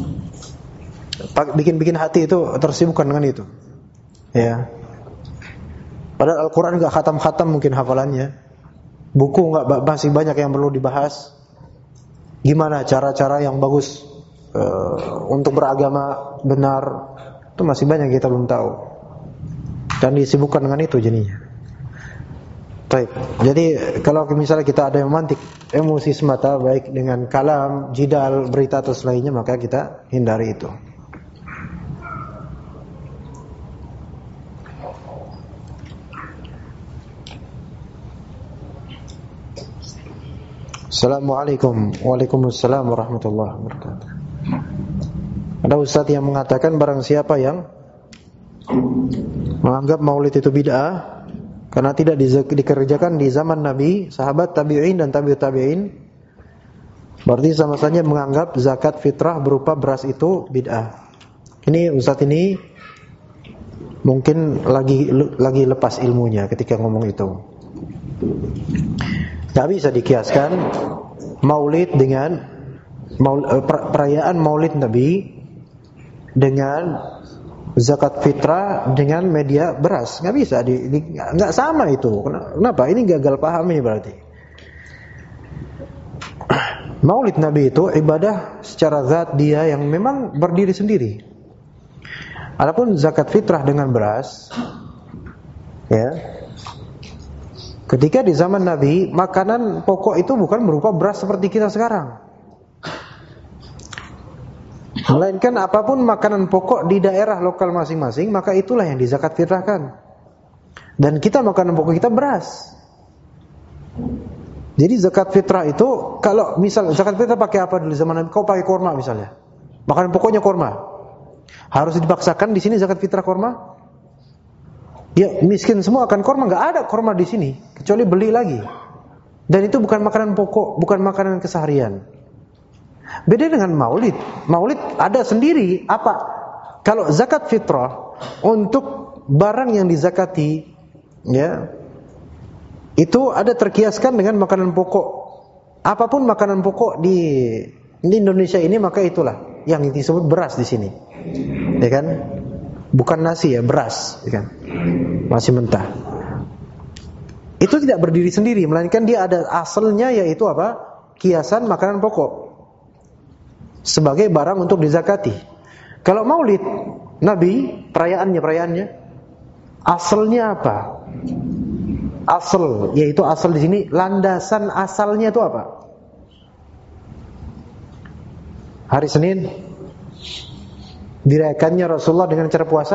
Bikin hati itu tersibukkan dengan itu. Ya. Padahal Al-Quran gak khatam-khatam mungkin hafalannya. Buku gak, masih banyak yang perlu dibahas. Gimana cara-cara yang bagus untuk beragama benar, itu masih banyak kita belum tahu. Dan disibukkan dengan itu jadinya. Baik. Jadi kalau misalnya kita ada yang memantik emosi semata, baik dengan kalam, jidal, berita atau selainnya, maka kita hindari itu. Assalamualaikum. Waalaikumsalam warahmatullahi wabarakatuh. Ada ustaz yang mengatakan barang siapa yang menganggap maulid itu bid'ah karena tidak dikerjakan di zaman Nabi, sahabat, tabi'in dan tabi'ut tabi'in, berarti sama saja menganggap zakat fitrah berupa beras itu bid'ah. Ini ustaz ini mungkin lagi lepas ilmunya ketika ngomong itu. Tidak bisa dikiaskan maulid dengan perayaan maulid Nabi dengan zakat fitrah dengan media beras. Nggak bisa, nggak sama itu. Kenapa? Ini gagal paham ini berarti. Maulid Nabi itu ibadah secara zat dia yang memang berdiri sendiri. Adapun zakat fitrah dengan beras, ya. Ketika di zaman Nabi, makanan pokok itu bukan berupa beras seperti kita sekarang. Melainkan apapun makanan pokok di daerah lokal masing-masing, maka itulah yang dizakat fitrahkan. Dan kita makanan pokok kita beras. Jadi zakat fitrah itu, kalau misal zakat fitrah pakai apa dulu zaman Nabi? Kau pakai kurma misalnya. Makanan pokoknya kurma. Harus dipaksakan di sini zakat fitrah kurma? Ya, miskin semua akan kurma, enggak ada kurma di sini kecuali beli lagi. Dan itu bukan makanan pokok, bukan makanan keseharian. Beda dengan maulid. Maulid ada sendiri apa? Kalau zakat fitrah untuk barang yang dizakati, ya, itu ada terkiaskan dengan makanan pokok. Apapun makanan pokok di Indonesia ini, maka itulah yang disebut beras di sini. Ya kan? Bukan nasi ya, beras, ya kan? Masih mentah. Itu tidak berdiri sendiri, melainkan dia ada asalnya, yaitu apa? Kiasan makanan pokok sebagai barang untuk dizakati. Kalau maulid Nabi, perayaannya asalnya apa? Asal, yaitu asal di sini, landasan asalnya itu apa? Hari Senin dirayakannya Rasulullah dengan cara puasa.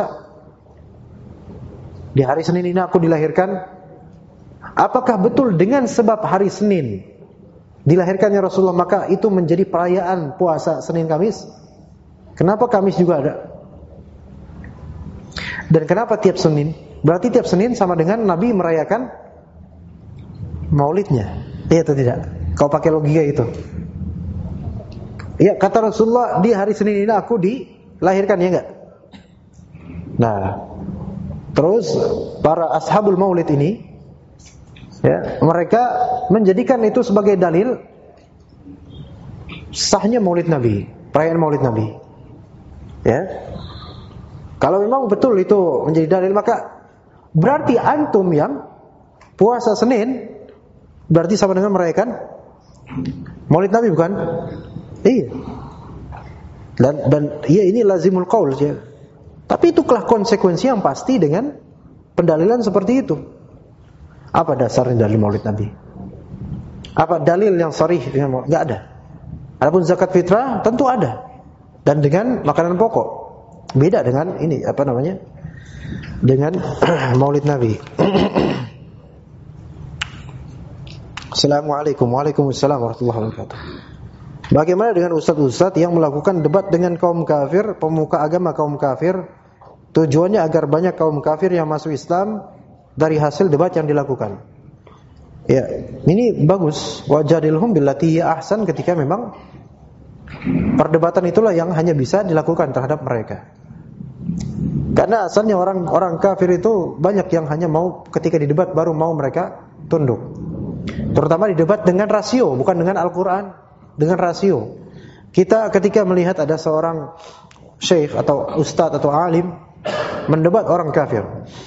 Di hari Senin ini aku dilahirkan. Apakah betul dengan sebab hari Senin dilahirkannya Rasulullah maka itu menjadi perayaan puasa Senin Kamis? Kenapa Kamis juga ada? Dan kenapa tiap Senin? Berarti tiap Senin sama dengan Nabi merayakan maulidnya. Iya atau tidak? Kau pakai logika itu. Ya, kata Rasulullah, di hari Senin ini aku dilahirkan, ya enggak? Nah, terus para ashabul maulid ini, ya, mereka menjadikan itu sebagai dalil sahnya maulid Nabi, perayaan maulid Nabi. Ya. Kalau memang betul itu menjadi dalil, maka berarti antum yang puasa Senin berarti sama dengan merayakan maulid Nabi, bukan? Iya. Dan iya, ini lazimul qaul ya. Tapi itulah konsekuensi yang pasti dengan pendalilan seperti itu. Apa dasarnya dari maulid Nabi? Apa dalil yang sharih dengan maulid? Enggak ada. Adapun zakat fitrah tentu ada. Dan dengan makanan pokok. Beda dengan ini, apa namanya? Dengan maulid Nabi. Assalamualaikum Waalaikumsalam warahmatullahi wabarakatuh. Bagaimana dengan ustaz-ustaz yang melakukan debat dengan kaum kafir, pemuka agama kaum kafir, tujuannya agar banyak kaum kafir yang masuk Islam dari hasil debat yang dilakukan? Ya, ini bagus. Wajadilhum billati hiya ahsan, ketika memang perdebatan itulah yang hanya bisa dilakukan terhadap mereka. Karena asalnya orang kafir itu banyak yang hanya mau ketika didebat baru mau mereka tunduk. Terutama di debat dengan rasio, bukan dengan Al-Quran. Dengan rasio. Kita ketika melihat ada seorang syekh atau ustadz atau alim mendebat orang kafir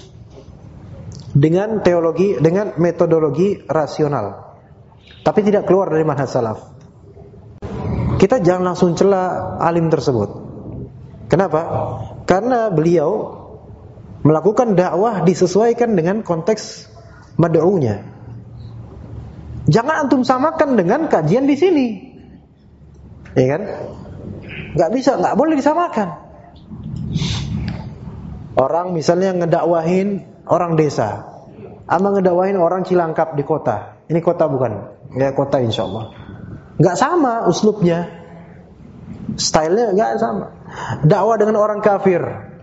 dengan teologi, dengan metodologi rasional, tapi tidak keluar dari manhaj salaf, kita jangan langsung cela alim tersebut. Kenapa? Karena beliau melakukan dakwah disesuaikan dengan konteks mad'unya. Jangan antum samakan dengan kajian di sini. Ya kan? Enggak bisa, enggak boleh disamakan. Orang misalnya ngedakwahin orang desa, ama ngedakwahin orang Cilangkap di kota. Ini kota bukan? Ya, kota insyaallah. Enggak sama uslubnya. Stylenya enggak sama. Dakwah dengan orang kafir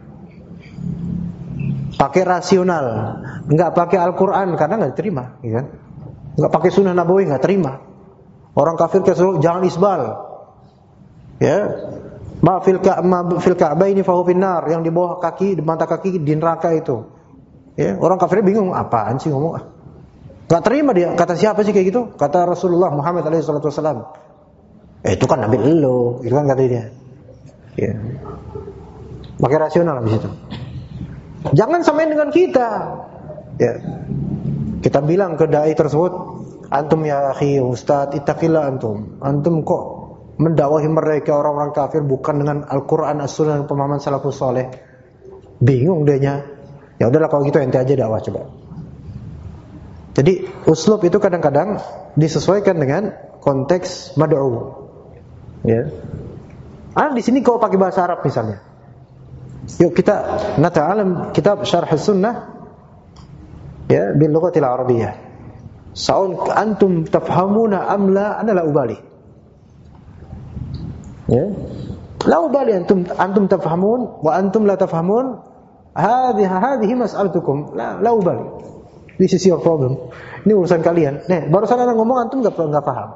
pakai rasional, enggak pakai Al-Qur'an karena enggak diterima, ya kan? Enggak pakai sunnah nabawi, enggak terima. Orang kafir kesuruh jangan isbal. Ya, ma fil Ka'bah ini fahu finnar, yang di bawah kaki, di mata kaki di neraka itu. Ya, orang kafir bingung, apaan sih ngomong? Enggak terima dia. Kata siapa sih kayak gitu? Kata Rasulullah Muhammad SAW. Itu kan Nabi elu, itu kan kata dia. Ya. Pakai rasional habis itu. Jangan samain dengan kita. Ya. Kita bilang ke dai tersebut, antum ya akhi ustaz, ittaqillah antum. Antum kok mendakwahi mereka orang-orang kafir bukan dengan Al-Qur'an, As-Sunnah, dan pemahaman salafus saleh. Bingung dianya. Ya udahlah kalau gitu ente aja dakwah coba. Jadi uslub itu kadang-kadang disesuaikan dengan konteks mad'u. Ya. Di sini kau pakai bahasa Arab misalnya. Yuk kita nata'alam kitab Syarh Sunnah ya bil lughatil arabiyyah. Saun antum tafhamuna am la, ana la ubali. Ya. La ubali antum tafhamun wa antum la tafhamun. Hadhihi mas'alatukum. La ubali. This is your problem. Ini urusan kalian. Nih, barusan ana ngomong antum enggak paham.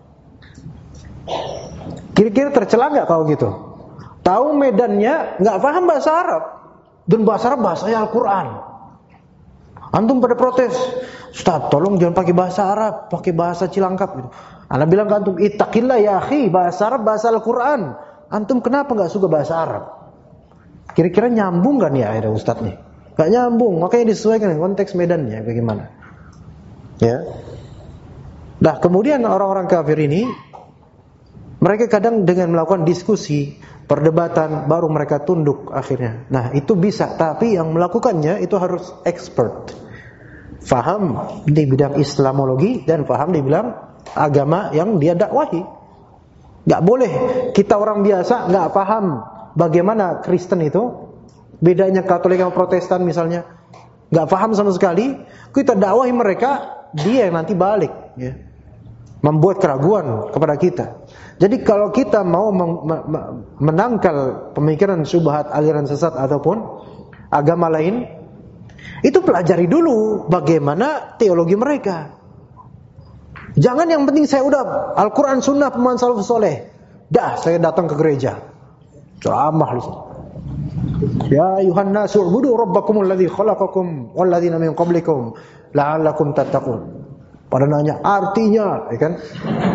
Kira-kira tercela enggak kalau gitu? Tahu medannya, enggak paham bahasa Arab. Dan bahasa Arab bahasanya Al-Qur'an. Antum pada protes, Ustaz, tolong jangan pakai bahasa Arab, pakai bahasa Cilangkap gitu. Ana bilang ke antum, ittaqillah ya akhi, bahasa Arab bahasa Al-Qur'an. Antum kenapa enggak suka bahasa Arab? Kira-kira nyambung kan ya akhirnya Ustaz nih? Enggak nyambung, makanya disesuaikan dengan konteks medannya bagaimana. Ya. Nah, kemudian orang-orang kafir ini mereka kadang dengan melakukan diskusi, perdebatan, baru mereka tunduk akhirnya. Nah, itu bisa, tapi yang melakukannya itu harus expert. Faham di bidang Islamologi dan faham di bidang agama yang dia dakwahi. Gak boleh kita orang biasa gak paham bagaimana Kristen itu, bedanya Katolik sama Protestan misalnya, gak paham sama sekali, kita dakwahi mereka, dia yang nanti balik ya, membuat keraguan kepada kita. Jadi kalau kita mau menangkal pemikiran syubhat, aliran sesat ataupun agama lain, itu pelajari dulu bagaimana teologi mereka. Jangan yang penting saya udah Al-Quran Sunnah pemahaman salafus soleh, dah saya datang ke gereja ceramah lu. Ya ayuhan nasu ubudu rabbakumul ladzi khalaqakum wal ladzina min qablikum la'allakum tattaqun. Pada nanya artinya, ya kan?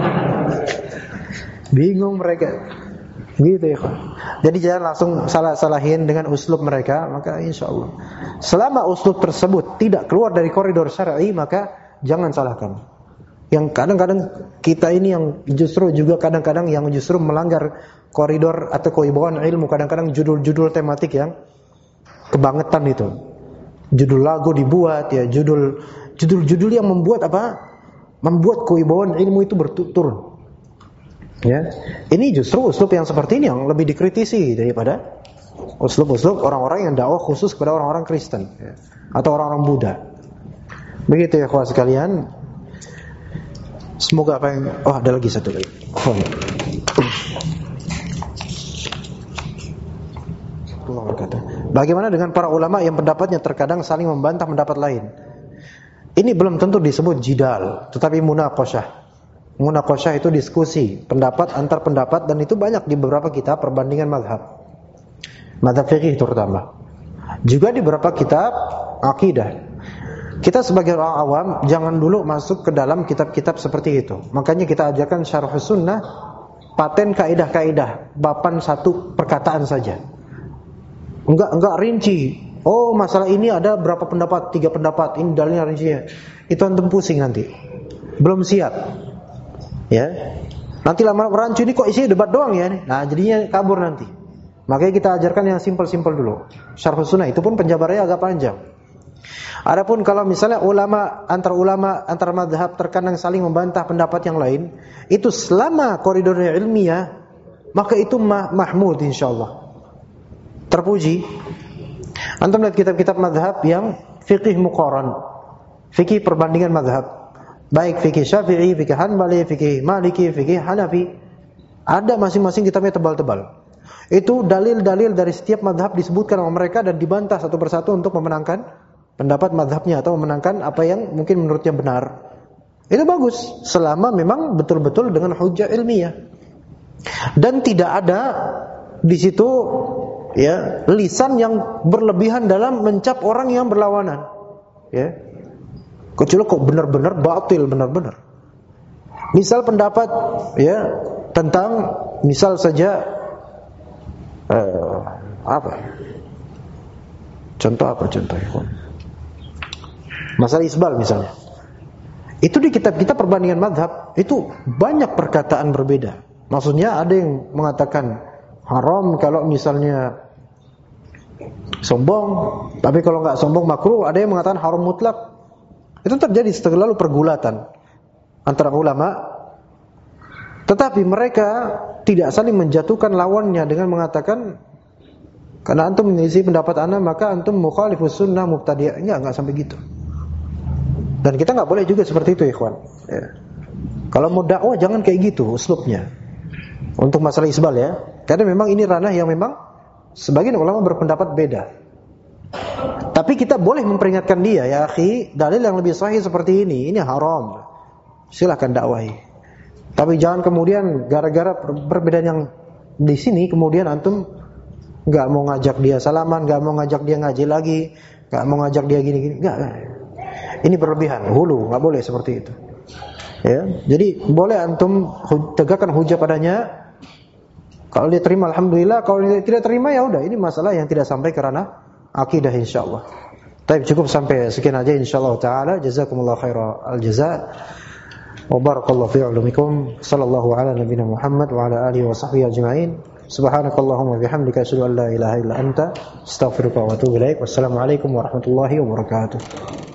Bingung mereka. Gitu ya. Jadi jangan langsung salah-salahin dengan uslub mereka, maka insyaallah selama uslub tersebut tidak keluar dari koridor syar'i, maka jangan salahkan. Yang kadang-kadang kita ini yang justru juga kadang-kadang yang justru melanggar koridor atau kewibawaan ilmu, kadang-kadang judul-judul tematik yang kebangetan itu. Judul lagu dibuat ya, judul-judul yang membuat apa? Membuat kewibawaan ilmu itu berturun. Ya, ini justru uslub yang seperti ini yang lebih dikritisi daripada uslub-uslub orang-orang yang dakwah khusus kepada orang-orang Kristen ya, atau orang-orang Buddha. Begitu ya kawan sekalian. Semoga apa yang ada lagi satu lagi. Bagaimana dengan para ulama yang pendapatnya terkadang saling membantah pendapat lain? Ini belum tentu disebut jidal, tetapi munaqasyah. Munaqasyah itu diskusi, pendapat antar pendapat, dan itu banyak di beberapa kitab perbandingan mazhab. Mazhab fikih terutama. Juga di beberapa kitab akidah. Kita sebagai orang awam jangan dulu masuk ke dalam kitab-kitab seperti itu. Makanya kita ajarkan syarh sunnah, paten kaidah-kaidah, bapan satu perkataan saja. Enggak rinci. Oh, masalah ini ada berapa pendapat? 3 pendapat. Ini dalilnya rincinya. Itu antum pusing nanti. Belum siap. Ya. Nanti lama rancu ini kok isinya debat doang ya. Nah, jadinya kabur nanti. Makanya kita ajarkan yang simpel-simpel dulu. Syarh sunnah itu pun penjabarannya agak panjang. Adapun kalau misalnya antar mazhab terkadang saling membantah pendapat yang lain, itu selama koridornya ilmiah, maka itu mahmud insyaallah. Terpuji. Antum lihat kitab-kitab mazhab yang fikih muqaran, fikih perbandingan mazhab. Baik fikih Syafi'i, fikih Hanbali, fikih Maliki, fikih Hanafi. Ada masing-masing kitabnya tebal-tebal. Itu dalil-dalil dari setiap mazhab disebutkan oleh mereka dan dibantah satu persatu untuk memenangkan pendapat mazhabnya atau memenangkan apa yang mungkin menurutnya benar. Itu bagus selama memang betul-betul dengan hujjah ilmiah. Dan tidak ada di situ ya lisan yang berlebihan dalam mencap orang yang berlawanan. Ya. Kecuali kok benar-benar batil, benar-benar. Misal pendapat ya tentang misal saja apa? Contohnya? Masalah isbal misalnya. Itu di kitab-kitab perbandingan mazhab itu banyak perkataan berbeda. Maksudnya ada yang mengatakan haram kalau misalnya sombong, tapi kalau enggak sombong makruh. Ada yang mengatakan haram mutlak. Itu terjadi setelah lalu pergulatan antara ulama. Tetapi mereka tidak saling menjatuhkan lawannya dengan mengatakan karena antum menyelisih pendapat ana maka antum mukhalifus sunnah mubtadi'. Enggak sampai gitu. Dan kita nggak boleh juga seperti itu, ikhwan. Ya. Kalau mau dakwah jangan kayak gitu uslubnya. Untuk masalah isbal ya, karena memang ini ranah yang memang sebagian ulama berpendapat beda. Tapi kita boleh memperingatkan dia, ya akhi, dalil yang lebih sahih seperti ini haram. Silakan dakwahi. Tapi jangan kemudian gara-gara perbedaan yang di sini kemudian antum nggak mau ngajak dia salaman, nggak mau ngajak dia ngaji lagi, nggak mau ngajak dia gini-gini, nggak. Ini berlebihan, hulu, nggak boleh seperti itu. Ya, jadi boleh antum tegakkan hujah padanya. Kalau dia terima alhamdulillah, kalau dia tidak terima ya udah, ini masalah yang tidak sampai ke ranah akidah insyaallah. Tapi cukup sampai sekian aja insyaallah taala. Jazakumullah khairal al-jazaa. Wa barakallahu fi ulumikum. Sallallahu ala nabiyina Muhammad wa ala alihi wa sahbihi ajma'in. Subhanakallahumma bihamdika asyhadu an la ilaha illa anta astaghfiruka wa atubu ilaik. Wassalamu alaikum warahmatullahi wabarakatuh.